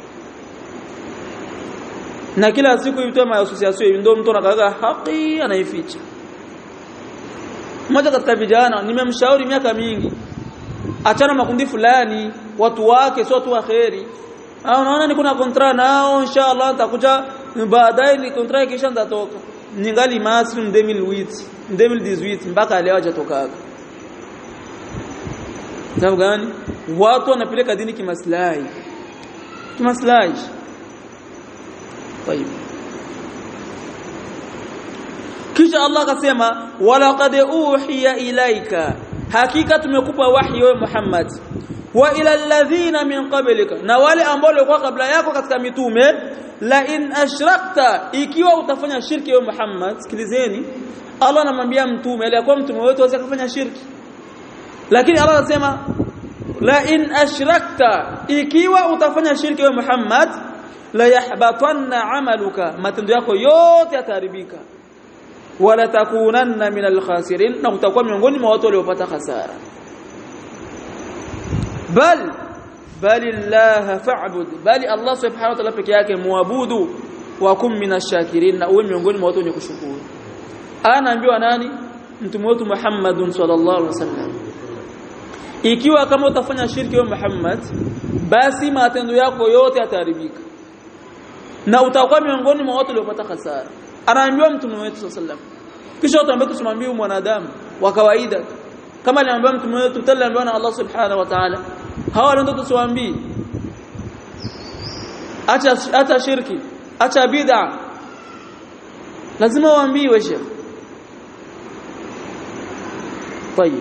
Na kila siku yutoa ma association ndio mtu anakaga haki anaificha. Mmoja katika vijana nimemshauri miaka mingi achana makundi fulani, watu wake sio watu waheri. Unaona ni kuna kontra nao, inshallah nitakuja baadaye, ni kontra kisha ndatoka. Ningali Masri 2018 mpaka leo hajatoka. Sababu gani? Watu wanapeleka dini kimaslahi. Tayeb. Kisha Allah akasema walaqad uhiya ilaika, hakika tumekupa wahi wewe Muhammad, wa ila alladhina min qablika, na wale ambao walikuwa kabla yako katika mitume, la in ashrakta, ikiwa utafanya shirki wewe Muhammad. Sikilizeni, Allah anamwambia mtume aliyekuwa mtume wetu asikafanya shirki, lakini Allah anasema la in ashrakta, ikiwa utafanya shirki wewe Muhammad, la yahbatanna amaluka, matendo yako yote yataharibika, wala takunanna min alkhasirin, na utakuwa miongoni mwa watu waliopata hasara. balillaha fa'bud, bali Allah subhanahu wa ta'ala peke yake muabudu, wa kum minashakirin, na uwe miongoni mwa watu wenye kushukuru. Anaambiwa nani? Mtume wetu Muhammadun sallallahu alaihi wasallam, ikiwa kama utafanya shirki wewe Muhammad, basi matendo yako yote yataharibika na utakuwa miongoni mwa watu waliopata hasara. Anaambiwa mtume wetu sallallahu alaihi wasallam. Kisha utaambia tusimwambie mwanadamu wa kawaida kama aliambiwa mtume wetu, tutaambiwa na Allah subhanahu wa ta'ala. Hawa ndio tusiwaambie acha shirki, acha bid'a, lazima waambiwe sheikh. طيب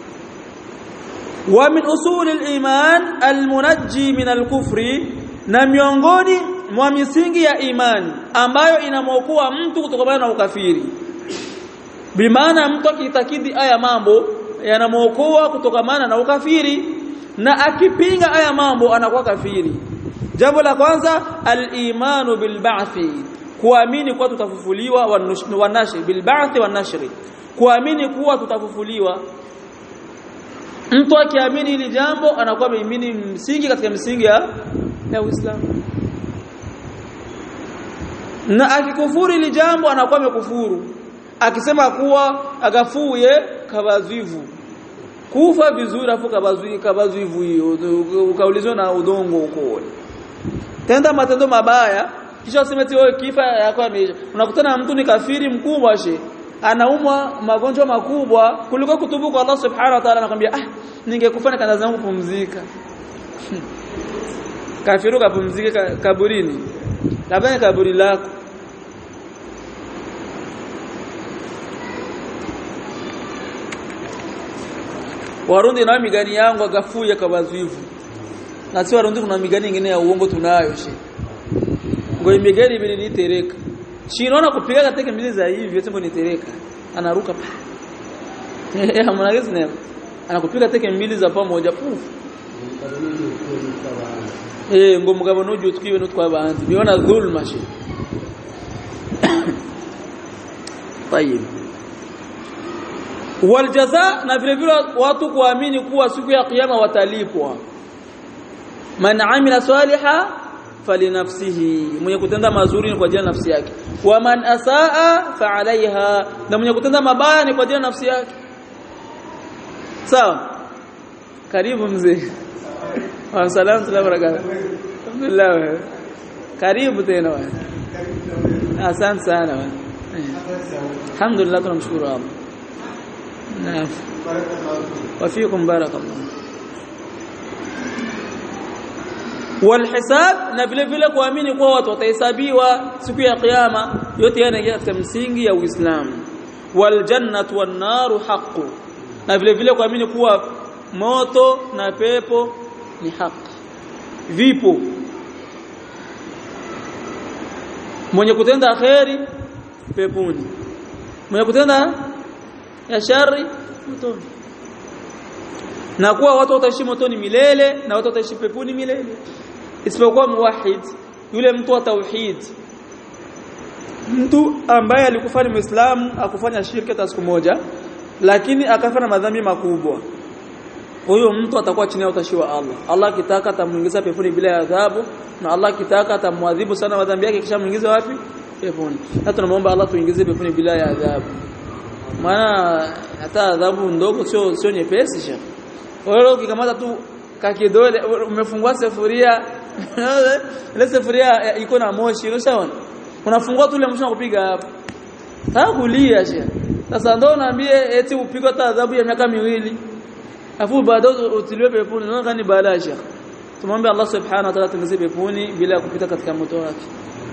ومن اصول الايمان المنجي من الكفر, na miongoni mwa misingi ya imani ambayo inamwokoa mtu kutokana na ukafiri. Bimaana mtu akitakidi haya mambo yanamwokoa kutokana na ukafiri, na akipinga haya mambo anakuwa kafiri. Jambo la kwanza, al-imanu bil ba'thi, kuamini kuwa tutafufuliwa, wa nashri bil ba'thi wa nashri, kuamini kuwa tutafufuliwa. Mtu akiamini hili jambo anakuwa ameamini msingi katika misingi ya Uislamu, na akikufuru hili jambo anakuwa amekufuru. Akisema kuwa agafuye kabazivu, kufa vizuri afu kabazivu hiyo ukaulizwa na udongo huko, tenda matendo mabaya kisha usemeti wewe kifa yako ameisha. Unakutana na mtu ni kafiri mkubwa anaumwa magonjwa makubwa, kuliko kutubu kwa Allah subhanahu wa ta'ala, anakuambia ningekufa na kaza zangu kupumzika. Kafiru kapumzike kaburini, labda kaburi lako. Warundi na migani yangu agafuye kabazivu, na si Warundi kuna migani nyingine ya uongo tunayo ngoimbe gari bila nitereka shinaona kupiga teke mbili za hivi yote nitereka anaruka pa mwanagezi anakupiga teke mbili za pamoja pufu ngo mugabo nuju twiwe no twabanzi biona dhulma shi tayib wal jazaa na vile vile watu kuamini kuwa siku ya kiyama watalipwa man amila saliha falinafsihi mwenye kutenda mazuri ni kwa ajili ya nafsi yake wa man asaa fa alaiha na mwenye kutenda mabaya ni kwa ajili ya nafsi yake sawa karibu mzee wa salamu alaykum alhamdulillah karibu tena wewe asante sana wewe alhamdulillah tunamshukuru Allah naam wa fiikum barakallah والحساب na vile vile kuamini kwa watu watahesabiwa siku ya kiyama yote yanaingia katika msingi ya Uislamu wal jannatu wan naru haqqu na vile vile kuamini kuwa moto na pepo ni haki vipo mwenye kutenda khairi peponi mwenye kutenda ya shari motoni na kuwa watu wataishi motoni milele na watu wataishi peponi milele isipokuwa muwahid yule mtu wa tauhid mtu ambaye alikufa ni Muislamu akufanya shirki hata siku moja lakini akafanya madhambi makubwa huyo mtu atakuwa chini ya utashi wa Allah Allah kitaka atamuingiza peponi bila adhabu na Allah kitaka atamwadhibu sana madhambi yake kisha muingize wapi peponi na tunamuomba Allah tuingize peponi bila adhabu maana hata adhabu ndogo sio nyepesi sha wewe ukikamata tu kakidole umefungua sufuria ile sufuria iko na moshi unashaona unafungua tu ile moshi kupiga hapo hakulia sha sasa ndio naambie eti upigwe hata adhabu ya miaka 2 afu baadaye utiliwe peponi unaona kani balaa sha tumwombe Allah subhanahu wa ta'ala tuingize peponi bila kupita katika moto wake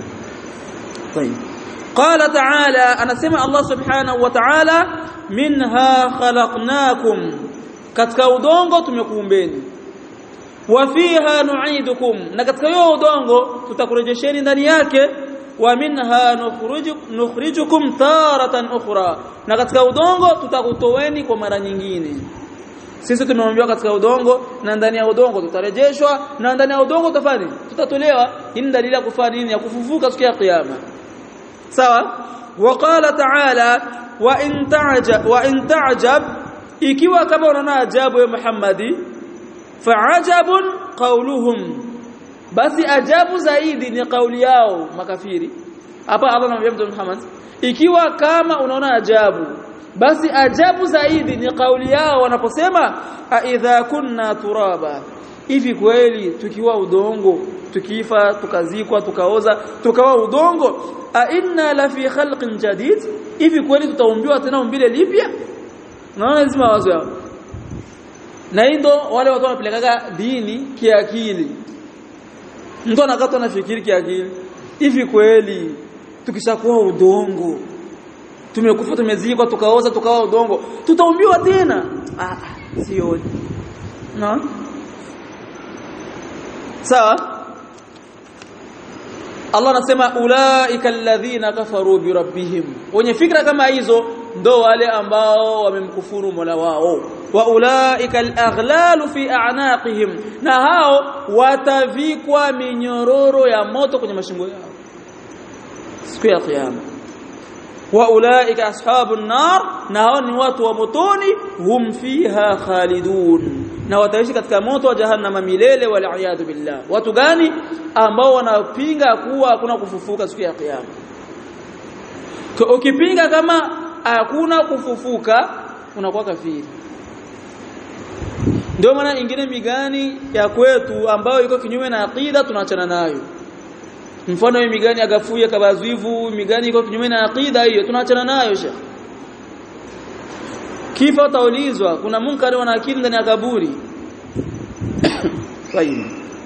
طيب قال تعالى انا سمع الله سبحانه وتعالى منها خلقناكم katika udongo tumekuumbeni wa fiha nu'idukum na katika hiyo udongo tutakurejesheni ndani yake wa minha nukhrijukum taratan ukhra na katika udongo tutakutoweni kwa mara nyingine sisi tumeambiwa katika udongo na ndani ya udongo tutarejeshwa na ndani ya udongo tutatolewa hii dalili ya kufanya nini ya kufufuka siku ya kiyama sawa waqala ta'ala wa in ta'jab ikiwa kama unaona ajabu ya Muhammadi fa'ajabun qawluhum basi ajabu zaidi ni kauli yao makafiri hapa Allah anamwambia Mtume Muhammad ikiwa kama unaona ajabu basi ajabu zaidi ni kauli yao wanaposema a idha kunna turaba hivi kweli tukiwa udongo tukifa tukazikwa tukaoza tukawa udongo a inna la fi khalqin jadid hivi kweli tutaumbiwa tena umbile lipya naona hizo mawazo yao na ndio wale watu wanapelekaga dini kiakili mtu anakata anafikiri kiakili hivi kweli tukishakuwa udongo tumekufa tumezikwa tukaoza tukawa udongo tutaumbiwa tena sio no sawa Allah anasema ulaika alladhina kafaru bi rabbihim wenye fikra kama hizo ndo wale ambao wamemkufuru Mola wao wa ulaika alaghlalu fi a'naqihim na hao watavikwa minyororo ya moto kwenye mashingo yao siku ya kiyama wa ulaika ashabun nar na hao ni watu wa motoni hum fiha khalidun na wataishi katika moto wa jahannama milele wal iyad billah watu gani ambao wanapinga kuwa hakuna kufufuka siku ya kiyama ukipinga kama hakuna kufufuka unakuwa kafiri ndio maana ingine migani ya kwetu ambayo iko kinyume na aqida tunaachana nayo mfano hii migani agafuye kabazivu migani iko kinyume na aqida hiyo tunaachana nayo sheikh kifa utaulizwa kuna munkari wana akili ndani ya kaburi طيب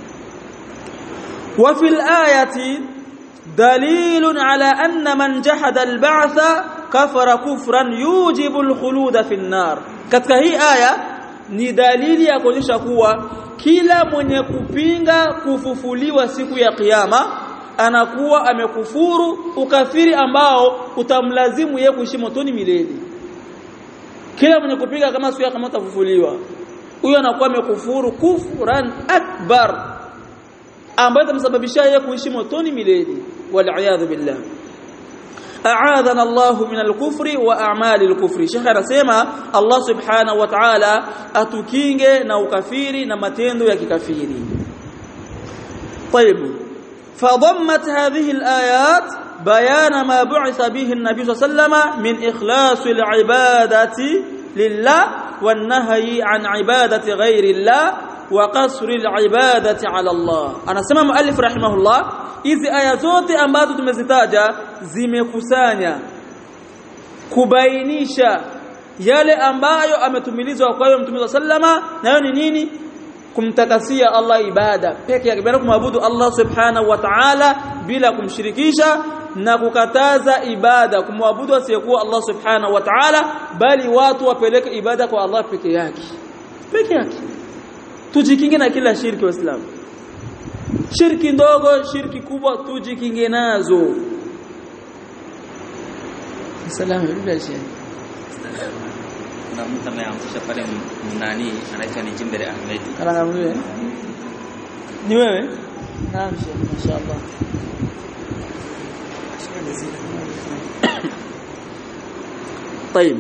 وفي الآية دليل على أن من جحد البعث كفر كفرا يوجب الخلود في النار katika hii aya ni dalili ya kuonyesha kuwa kila mwenye kupinga kufufuliwa siku ya kiyama anakuwa amekufuru ukafiri ambao utamlazimu yeye kuishi motoni milele. Kila mwenye kupiga kama siku kama atafufuliwa, huyo anakuwa amekufuru kufran akbar ambayo itamsababisha yeye kuishi motoni milele, wal billah. أعاذنا الله من الكفر وأعمال الكفر. شيخ anasema Allah subhanahu wa ta'ala atukinge na ukafiri na matendo ya kikafiri. طيب فضمت هذه الآيات بيان ما بعث به النبي صلى الله عليه وسلم من إخلاص العبادة لله والنهي عن عبادة غير الله وقصر العبادة على الله. anasema muallif rahimahullah, hizi aya zote ambazo tumezitaja zimekusanya kubainisha yale ambayo ametumilizwa kwa hiyo Mtume sallama, nayo ni nini? Kumtakasia Allah ibada pekee yake, bila kumwabudu Allah subhanahu wa ta'ala bila kumshirikisha, na kukataza ibada kumwabudu asiyekuwa Allah subhanahu wa ta'ala, bali watu wapeleke ibada kwa Allah pekee yake. Tujikinge na kila shirki wa Islam. Shirki ndogo, shirki kubwa, tujikinge nazo. Salamu alaykum. Na mtu ameamsha pale nani anaitwa ni Jimbere Ahmed. Kalamu ni wewe? Naam, mashaallah. طيب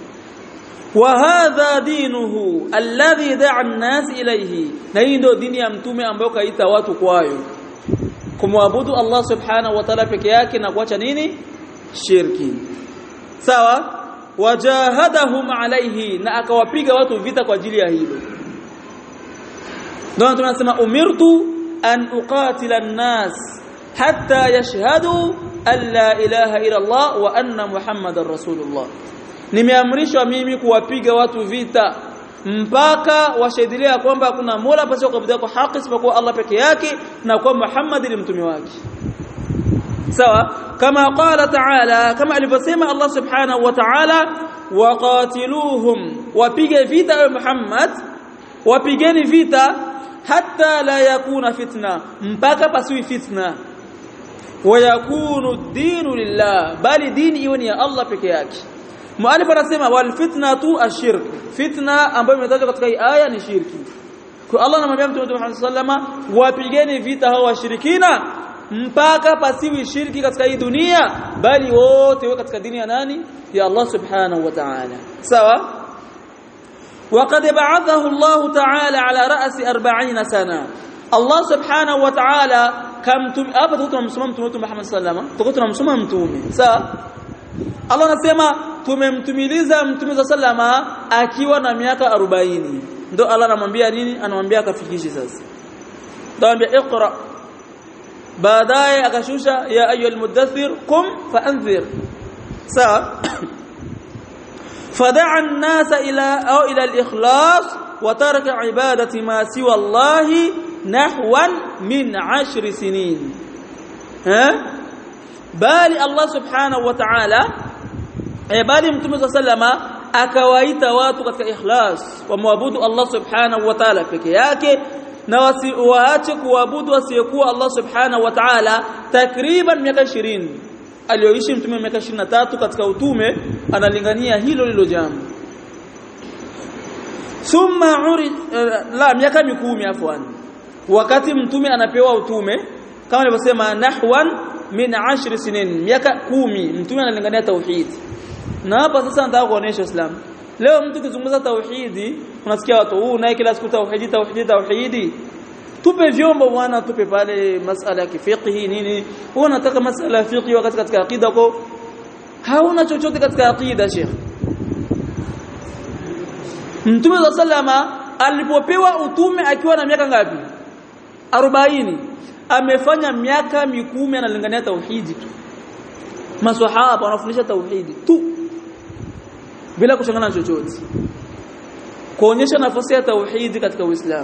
وهذا دينه الذي دعا الناس اليه. na hii ndio dini ya mtume ambayo kaita watu kwayo, kumwabudu Allah subhanahu wa ta'ala peke yake na kuacha nini? Shirki. Sawa? Wajahadahum alayhi, na akawapiga watu vita kwa ajili ya hilo. Ndio tunasema umirtu an uqatila an-nas hatta yashhadu an la ilaha illa Allah wa anna Muhammadar Rasulullah. Nimeamrishwa mimi kuwapiga watu vita mpaka washahidilia kwamba hakuna mola pasipo kuabudiwa kwa haki isipokuwa Allah peke yake na kwa Muhammad ni mtume wake. Sawa? Kama qala ta'ala, kama alivyosema Allah subhanahu wa ta'ala, waqatiluhum, wapige vita ewe Muhammad, wapigeni vita hatta la yakuna fitna, mpaka pasiwi fitna, wa yakunu ad-dinu lillah, bali dini iwe ni ya Allah peke yake. Muallif anasema wal fitnatu ashirk, fitna ambayo imetajwa katika hii aya ni shirki. Kwa Allah anamwambia Mtume Muhammad sallama, wapigeni vita hao washirikina mpaka pasiwi shirki katika hii dunia, bali wote wako katika dini ya nani? Ya Allah subhanahu wa ta'ala. Sawa? وقد بعثه الله تعالى على رأس 40 سنة. Allah subhanahu wa ta'ala hapa tunamsoma Mtume Muhammad sallama, tunamsoma mtume. Sawa? Allah anasema tumemtumiliza Mtume sallama akiwa na miaka 40. Ndio Allah anamwambia nini? Anamwambia akafikishe sasa. Ndio anambia iqra, baadaye akashusha ya ayyuhal mudaththir qum fa'anzir. Sawa? فدعا الناس إلى الإخلاص وترك عبادة ما سوى الله نحوا من 10 سنين. bali Allah subhanahu wa ta'ala bali Mtume sallama akawaita watu katika ikhlas, wamwabudu Allah subhanahu wa ta'ala peke yake na waache kuabudu asiyekuwa Allah subhanahu wa ta'ala. Takriban miaka 20 aliyoishi Mtume, miaka 23 katika utume, analingania hilo lilo jambo. Thumma miaka 10 afwan, wakati Mtume anapewa utume kama nilivyosema nahwan min 10 sinin, miaka 10 Mtume analingania tauhid. Na hapa sasa nataka kuonesha Islam. Leo mtu kizungumza tauhidi unasikia watu naye kila siku tauhidi. Tupe vyombo bwana, tupe pale masala ya kifiqhi nini. Wewe unataka masala ya fiqhi wakati katika aqida yako hauna chochote katika aqida. Sheikh Mtume sallama alipopewa utume akiwa na miaka ngapi? 40. Amefanya miaka 10 analingania tauhidi tu. Maswahaba wanafundisha tauhidi tu bila kuchanganya chochote, kuonyesha nafasi ya tauhidi katika Uislamu.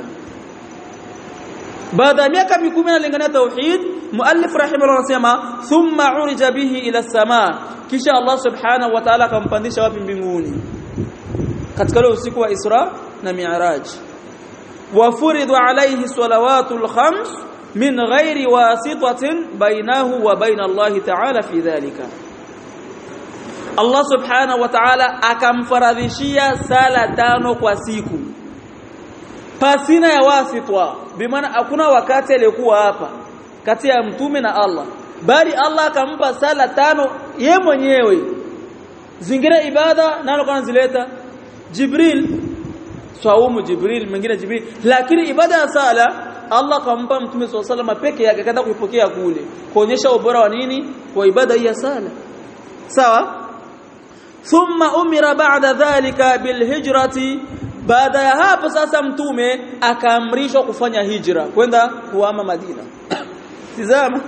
Baada ya miaka 10 analingania tauhid, muallif rahimahullah anasema thumma urija bihi ila samaa, kisha Allah subhanahu wa ta'ala akampandisha wapi? Mbinguni, katika ile usiku wa Isra na Mi'raj. Wa furidwa alayhi salawatul khams min ghairi wasitatin bainahu wa baina Allah ta'ala fi dhalika. Allah subhanahu wa ta'ala akamfaradhishia sala 5 kwa siku pasina ya wasitwa, bimaana hakuna wakati aliyekuwa hapa kati ya mtume na Allah, bali Allah akampa sala 5 yeye mwenyewe. Zingine ibada nalo kana zileta Jibril, saumu Jibril, mwingine Jibril, lakini ibada ya sala Allah akampa mtume sallallahu alaihi wasallam peke yake, akaenda kuipokea kule, kuonyesha ubora wa nini kwa ibada ya sala. Sawa. Thumma umira ba'da dhalika bilhijrati, baada ya hapo sasa mtume akaamrishwa kufanya hijra kwenda kuhama Madina. Tizama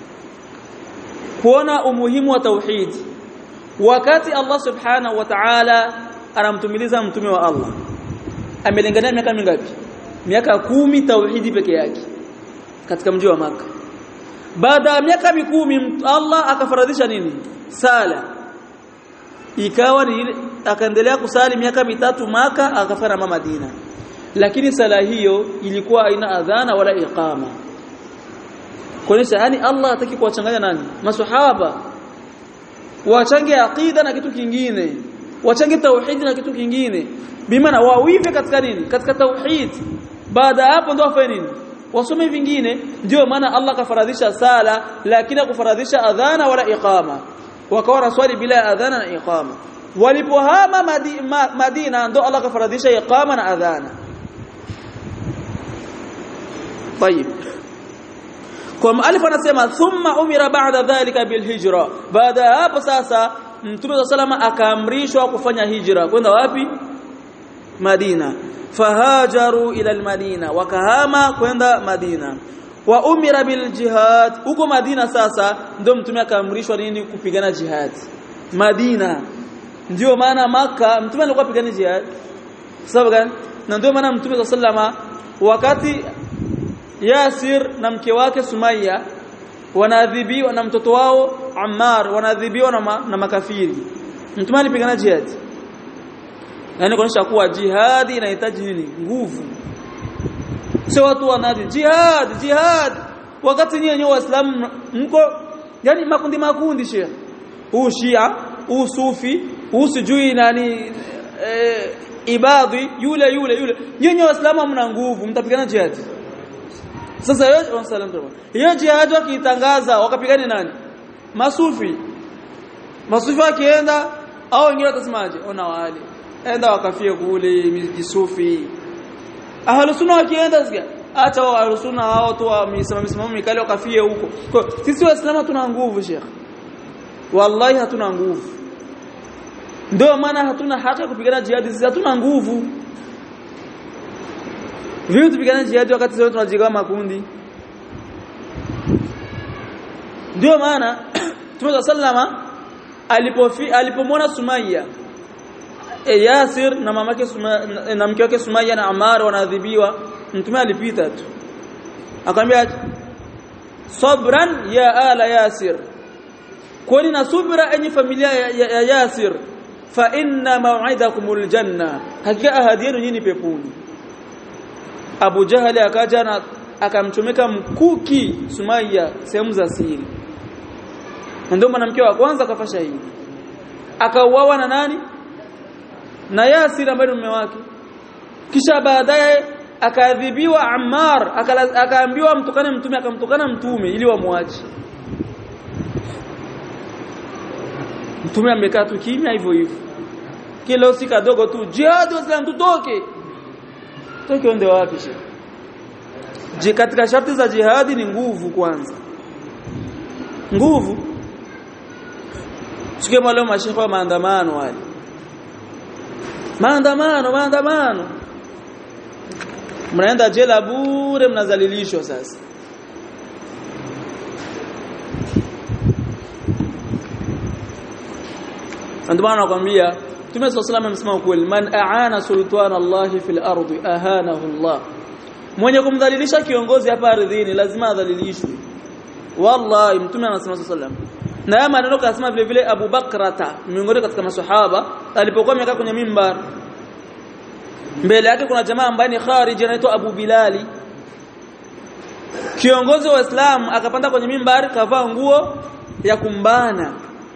kuona umuhimu wa tauhid. Wakati Allah subhanahu wa ta'ala anamtumiliza mtume wa Allah, amelingania miaka mingapi? Miaka 10 tauhidi peke yake katika mji wa Makka. Baada ya miaka 10 Allah akafaradhisha nini? Sala. Ikawa ni akaendelea kusali miaka 3 Maka, akafanya Madina. Lakini sala hiyo ilikuwa haina adhana wala iqama. Kwa nini? Yani Allah hataki kuwachanganya nani? Maswahaba. Wachange aqida na kitu kingine, wachange tauhid na kitu kingine. Bimaana wawive katika nini? Katika tauhid. Baada hapo ndio afanye nini? Wasome vingine. Ndio maana Allah kafaradhisha sala, lakini kufaradhisha adhana wala iqama. Wakawa raswali bila adhana na iqama. Walipohama Madina ndio Allah kafaradhisha iqama na adhana. Tayeb. Kwa muallif anasema thumma umira ba'da dhalika bilhijra, baada hapo sasa mtume sallallahu akaamrishwa kufanya hijra kwenda wapi? Madina. Fahajaru ila almadina, wakahama kwenda Madina. Wa umira bil jihad, huko Madina sasa ndio mtume akaamrishwa nini? Kupigana jihad Madina. Ndio maana Maka mtume alikuwa apigana jihad. Sababu gani? Na ndio maana mtume sallallahu wakati Yasir na mke wake Sumayya wanaadhibiwa na mtoto wao Ammar wanaadhibiwa na makafiri, mtume alipigana jihad. Yani kuonyesha kuwa jihad inahitaji nini? Nguvu. Sio watu wanadi jihad wakati nyinyi Waislamu mko yani makundi Sheikh. Huu Shia, huu Sufi, huu sijui nani ibadhi yule. Nyinyi Waislamu mna nguvu, mtapigana jihad. Sasa hiyo jihad wakitangaza wakapigana nani? Masufi wakienda au wengine watasemaje? Ona wale enda wakafie kule misufi. Ahlus sunna wakienda sikia acha ahlus sunna hao tu misimamo mikali wakafie huko. Kwa sisi Waislamu tuna nguvu Sheikh, wallahi hatuna nguvu. Ndio maana hatuna haki kupigana jihad, sisi hatuna nguvu. Vipi tupigane jihad wakati sisi tunajigawa makundi? Ndio maana Mtume sallama alipomwona Sumayya Yasir na mamake na mke wake Sumayya na Ammar wanaadhibiwa, Mtume alipita tu akamwambia sabran ya ala Yasir, kwani na subra enyi familia ya Yasir, fa inna maw'idakumul janna, hakika ahadi yenu nyinyi peponi. Abu Jahali akaja na akamchomeka mkuki Sumayya sehemu za siri, ndio mwanamke wa kwanza akafa shahidi. Akauawa na nani? Na Yasir ambaye mume wake. Kisha baadaye akaadhibiwa Ammar, akaambiwa mtukane mtume, akamtukana mtume ili wamwache. Mtume amekaa tu kimya hivyo. Kila usiku kadogo tu jihad Waislamu tutoke. Toke onde wapi Sheikh? Katika sharti za jihadi ni nguvu kwanza. Nguvu. Sikia leo mashekhe wa maandamano wale. Maandamano. Mnaenda jela bure, mnazalilishwa sasa. Ndio maana nakwambia Mtume sallallahu alayhi wasallam amesema kweli, man aana sultana Allah fil ardi ahanahu Allah. Mwenye kumdhalilisha kiongozi hapa ardhini lazima adhalilishwe. Wallahi Mtume anasema sallallahu alayhi wasallam. Na yeye maneno kasema vile vile Abu Bakrata, miongoni katika maswahaba, alipokuwa amekaa kwenye mimbar, mbele yake kuna jamaa ambaye ni khariji anaitwa Abu Bilali. kiongozi wa Islam akapanda kwenye mimbari kavaa nguo ya kumbana.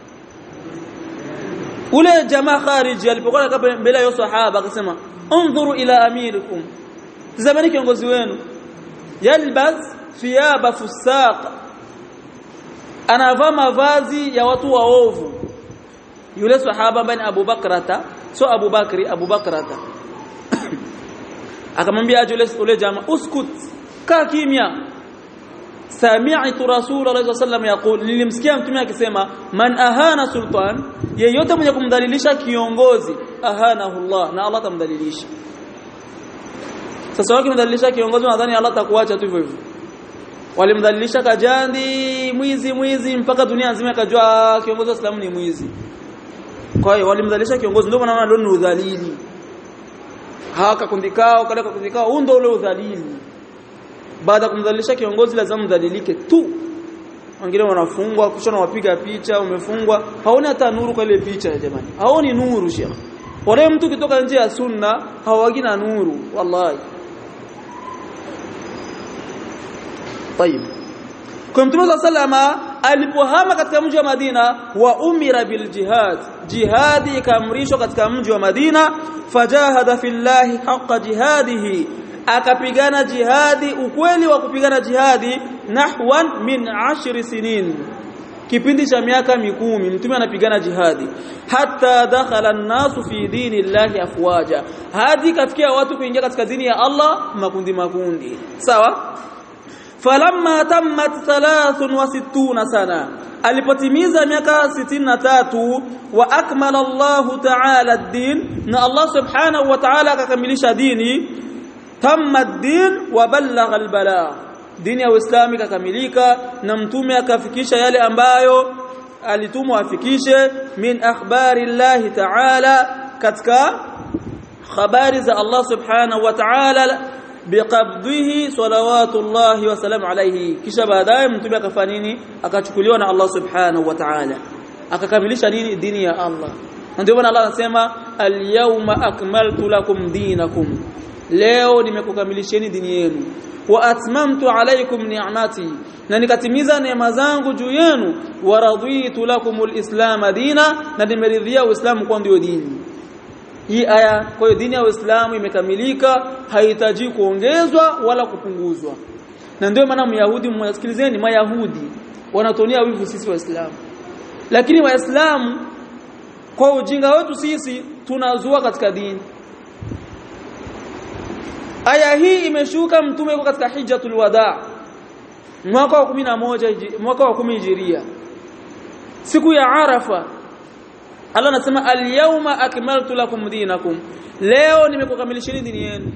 Ule jamaa khariji alipokuwa mbele ya sahaba akasema unzuru ila amirikum, tazameni kiongozi wenu, yalbas thiyaba fusaq, anavaa mavazi ya watu waovu. Yule sahaba bani Abu Bakrata, Abu Bakrata akamwambia aje ule jamaa, uskut, kaa kimya, sami'tu Rasulullah sallallahu alaihi wasallam yaqul, nilimsikia mtume akisema man ahana sultan, yeyote mwenye kumdhalilisha kiongozi ahanahu Allah, na Allah tamdhalilisha. Sasa wakimdhalilisha kiongozi nadhani Allah atakuacha tu hivyo hivyo. Walimdhalilisha Kajandi, mwizi mpaka dunia nzima ikajua kiongozi wa Islam ni mwizi. Kwa hiyo walimdhalilisha kiongozi, ndio maana leo ni udhalili. Haka kundikao kale kundikao ndio ule udhalili. Baada kumdhalilisha kiongozi lazima mdhalilike tu. Wengine wanafungwa kisha wapiga picha, umefungwa, haoni hata nuru kwa ile picha jamani. Haoni nuru shekhi. Wale mtu kitoka nje ya sunna hawagi na nuru wallahi. Tayeb. Kwa Mtume sallama alipohama katika mji wa Madina wa umira bil jihad, jihadi ikamrishwa katika mji wa Madina, fajahada fillahi haqqa jihadihi, akapigana jihadi, ukweli wa kupigana jihadi, nahwan min 10 sinin, kipindi cha miaka 10 mtume anapigana jihadi, hatta dakhala an-nasu fi dinillahi afwaja, hadi kafikia watu kuingia katika dini ya Allah makundi. Sawa? Falamma tammat 63 sana, alipotimiza miaka 63, wa akmala Allah ta'ala ad-din, na Allah subhanahu wa ta'ala akakamilisha dini, tamma ad-din wa ballagha al-balagh, dini ya Uislamu ikakamilika na mtume akafikisha yale ambayo alitumwa afikishe, min akhbari Allah ta'ala, katika habari za Allah subhanahu wa ta'ala, biqabdihi salawatullahi wa salam alayhi. Kisha baadaye mtume akafanya nini? Akachukuliwa na Allah subhanahu wa ta'ala, akakamilisha nini? Dini ya Allah. Ndio maana Allah anasema al-yawma akmaltu lakum dinakum, leo nimekukamilisheni dini yenu, wa atmamtu alaykum ni'mati, na nikatimiza neema zangu juu yenu, wa raditu lakumul islam dina, na nimeridhia Uislamu kuwa ndio dini. Hii aya, kwa hiyo dini ya Uislamu imekamilika, haihitaji kuongezwa wala kupunguzwa. Na ndio maana Myahudi, mwasikilizeni, Mayahudi wanatonia wivu sisi Waislamu, lakini Waislamu kwa ujinga wetu sisi tunazua katika dini. Aya hii imeshuka mtume yuko katika hijjatul wadaa mwaka wa 10 Hijiria, siku ya Arafa. Allah anasema al-yawma akmaltu lakum dinakum, leo nimekukamilisheni dini yenu.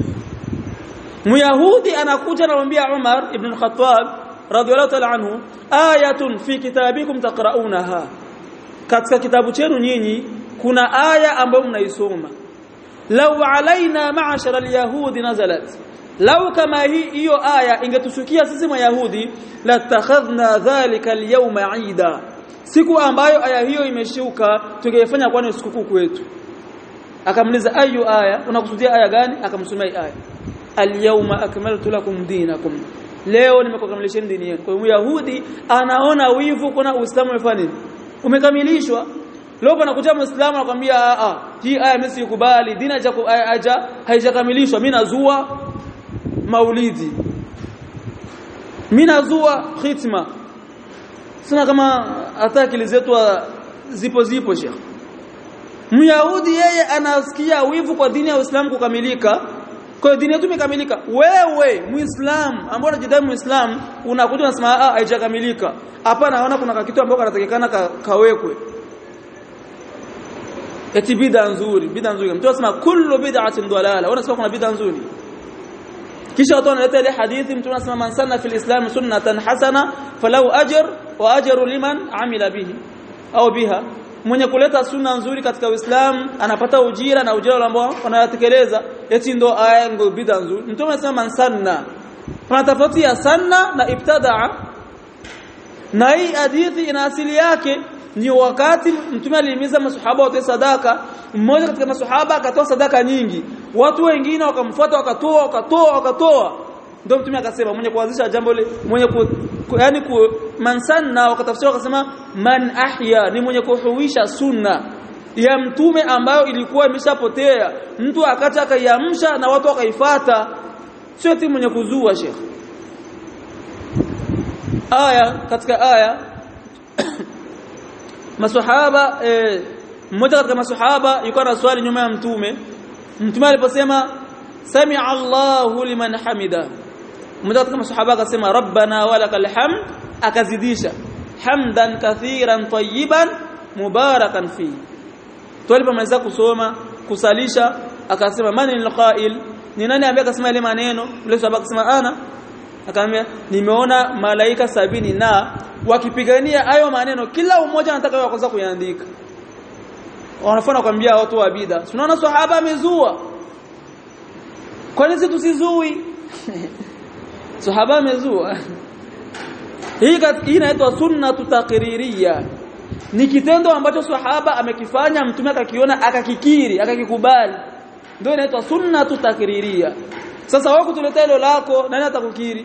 Myahudi anakuja anamwambia Umar ibn al-Khattab radhiyallahu ta'ala anhu, ayatun fi kitabikum taqra'unaha, katika kitabu chenu nyinyi kuna aya ambayo mnaisoma, law alaina ma'ashara al-yahudi nazalat, law kama hiyo aya ingetushukia sisi Mayahudi, la takhadhna dhalika al-yawma 'ida, siku ambayo aya hiyo imeshuka tungefanya kwani sikukuu kwetu. Akamuliza ayu aya, unakusudia aya gani? Akamsomea aya al-yawma akmaltu lakum dinakum, leo nimekukamilisheni dini yenu. Kwa hiyo Yahudi anaona wivu kuna Uislamu umefanya nini? Umekamilishwa. Leo panakuja Muislamu anakuambia hii aya mimi sikubali, dini haijakamilishwa, mimi nazua maulidi, mimi nazua khitma. Sina kama hata akili zetu zipo Sheikh. Myahudi yeye anasikia wivu kwa dini ya Uislamu kukamilika. Kwa hiyo dini yetu imekamilika. Wewe Muislamu ambaye unajidai Muislamu unakuja unasema haijakamilika. Hapa naona kuna kitu ambacho kanatakikana kawekwe. Eti bid'a nzuri. Mtu anasema kullu bid'atin dalala. Unasema kuna bid'a nzuri. Kisha watu wanaleta ile hadithi, mtu anasema man sanna fil islam sunnatan hasana falau ajr wa ajru liman amila bihi au biha, mwenye kuleta sunna nzuri katika Uislamu anapata ujira na ujira ambao wanayatekeleza. Eti ndo aya ngo bid'a nzuri. Mtu anasema man sanna, kuna tofauti ya sanna na ibtadaa. Na hii hadithi ina asili yake ni wakati mtume alihimiza maswahaba watoe sadaka. Mmoja katika maswahaba akatoa sadaka nyingi, watu wengine wakamfuata wakatoa. ndio mtume akasema mwenye kuanzisha jambo mwenye yani mansanna wakatafsiri wakasema man ahya ni mwenye kuhuisha sunna ya mtume ambayo ilikuwa imeshapotea mtu akacha akaiamsha na watu wakaifuata sio tu mwenye kuzua Sheikh katika aya maswahaba mmoja katika maswahaba yuko na swali nyuma ya mtume aliposema sami'a Allahu liman hamida mmoja katika maswahaba akasema rabbana walakal hamd akazidisha hamdan kathiran tayyiban mubarakan fi tulipomaliza kusoma kusalisha akasema manil qail ni nani ambaye akasema ile maneno yule sababu akasema ana akamwambia nimeona malaika 70 na wakipigania hayo maneno kila mmoja anataka kwanza kuyaandika wanafanya kwambia watu wa bid'a tunaona sahaba amezua kwa nini tusizui sahaba amezua hii inaitwa sunnatu taqririya ni kitendo ambacho sahaba amekifanya mtume akakiona akakikiri akakikubali ndio inaitwa sunnatu taqririya sasa wao kutuletea hilo lako nani atakukiri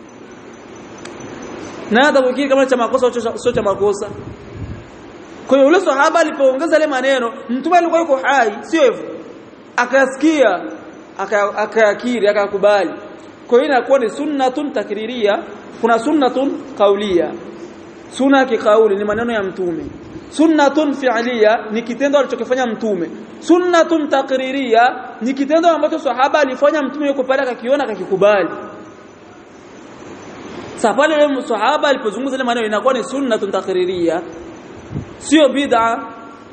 kama cha makosa sio cha makosa kwa hiyo yule sahaba alipoongeza ile maneno mtume alikuwa yuko hai sio hivyo akasikia akayakiri akakubali kwa hiyo inakuwa ni sunnatun takririya kuna sunnatun qauliya sunna kikauli ni maneno ya mtume sunnatun fi'liya ni kitendo alichokifanya mtume sunnatun taqririya ni kitendo ambacho sahaba alifanya mtume yuko pale akakiona akakikubali sasa pale yule sahaba alipozungumza ile maneno inakuwa ni sunnatun taqririya sio bid'a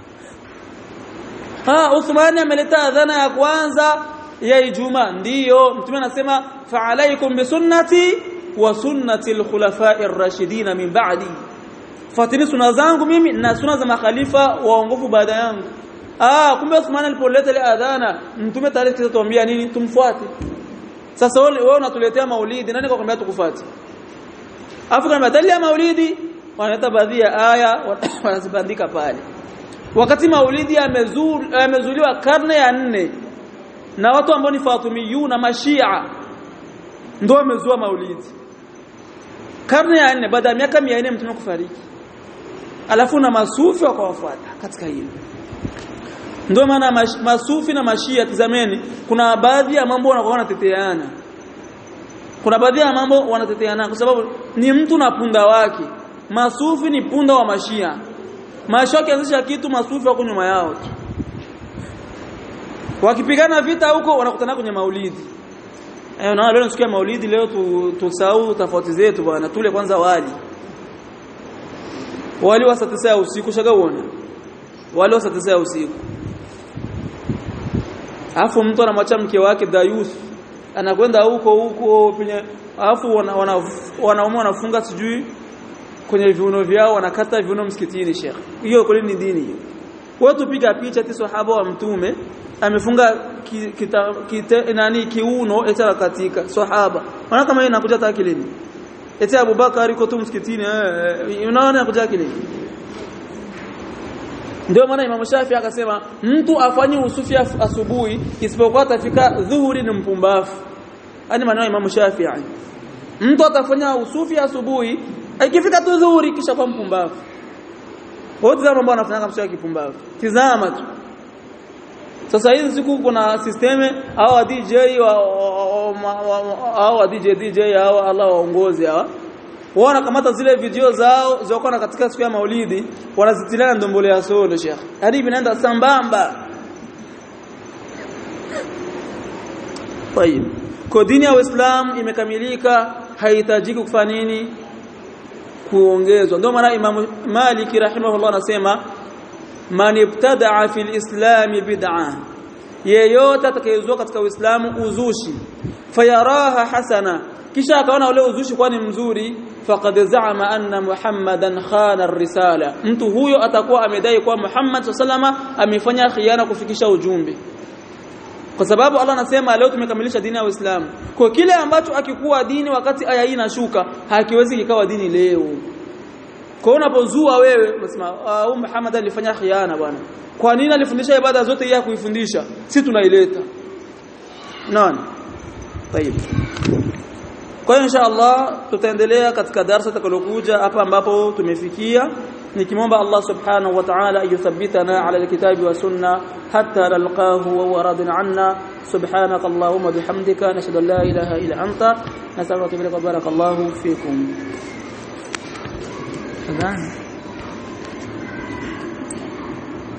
Uthman ameleta adhana ya kwanza ya Ijumaa ndiyo mtume anasema fa alaikum bi sunnati wa sunnati al-khulafa'i ar-rashidin min ba'di fatini sunna zangu mimi na sunna za makhalifa waongofu baada yangu kumbe Uthman alipoleta ile adhana mtume tayari tuambia nini tumfuate sasa wewe unatuletea maulidi nani kakwambia tukufuate afu kama badali ya maulidi wanaleta baadhi ya aya wanazibandika pale wakati maulidi yamezuliwa karne ya 4 na watu ambao ni Fatimiyyu na Mashia ndio wamezua maulidi karne ya 4 baada ya miaka 400 mtume kufariki alafu na masufi wakawafuata katika hilo ndio maana masufi na Mashia tazameni kuna baadhi ya mambo wanateteana kwa sababu ni mtu na punda wake masufi ni punda wa Mashia Mashia kianzisha kitu masufi wako nyuma yao wakipigana vita huko wanakutana kwenye maulidi na leo nasikia maulidi leo tusahau tofauti zetu bwana tule kwanza wali wa saa 9 usiku shagaona wali wa saa 9 usiku afu mtu anamwacha mke wake Dayus anakwenda huko penye afu wanaume wanafunga sijui kwenye viuno vyao wanakata viuno msikitini Sheikh hiyo kweli ni dini hiyo wao tupiga picha ti sahaba wa mtume amefunga kiuno eti katika sahaba wana kama inakuja takilini eti Abubakar yuko tu msikitini unaona inakuja akilini ndio maana Imam Shafi akasema mtu afanye usufi asubuhi isipokuwa atafika dhuhuri ni mpumbavu yani maneno ya Imam Shafi mtu atafanya usufi asubuhi ikifika tu dhuhuri kisha kwa mpumbavu wote ambao wanafanya kama kipumbavu tizama tu sasa hizi siku kuna systeme au DJ au DJ au Allah waongoze hawa wanakamata zile video zao zilikuwa katika siku ya Maulidi wanazitilia ndombole ya solo Sheikh hadi vinaenda sambamba kwa dini ya Uislamu imekamilika haihitajiki kufanya nini kuongezwa ndio maana Imam Maliki rahimahullah anasema man ibtada'a fil islam bid'ah yeyote atakayezua katika Uislamu uzushi fayaraha hasana kisha akaona ule uzushi kwani mzuri faqad za'ama anna Muhammadan khana ar-risala mtu huyo atakuwa amedai kwa Muhammad sallama amefanya khiana kufikisha ujumbe kwa sababu Allah anasema leo tumekamilisha dini ya Uislamu kwa kile ambacho akikuwa dini wakati aya hii inashuka hakiwezi kikawa dini leo kwa unapozua wewe unasema Muhammad alifanya khiana bwana kwa nini alifundisha ibada zote yeye kuifundisha si tunaileta nani طيب Kwa hiyo insha Allah tutaendelea katika darasa takalokuja hapa ambapo tumefikia, nikimwomba Allah subhanahu wa ta'ala ayuthabbitana ala alkitabi wa sunna hatta nalqahu wa huwa radin anna. subhanaka allahumma bihamdika nashhadu an la ilaha illa anta nasallu wa barakallahu fikum.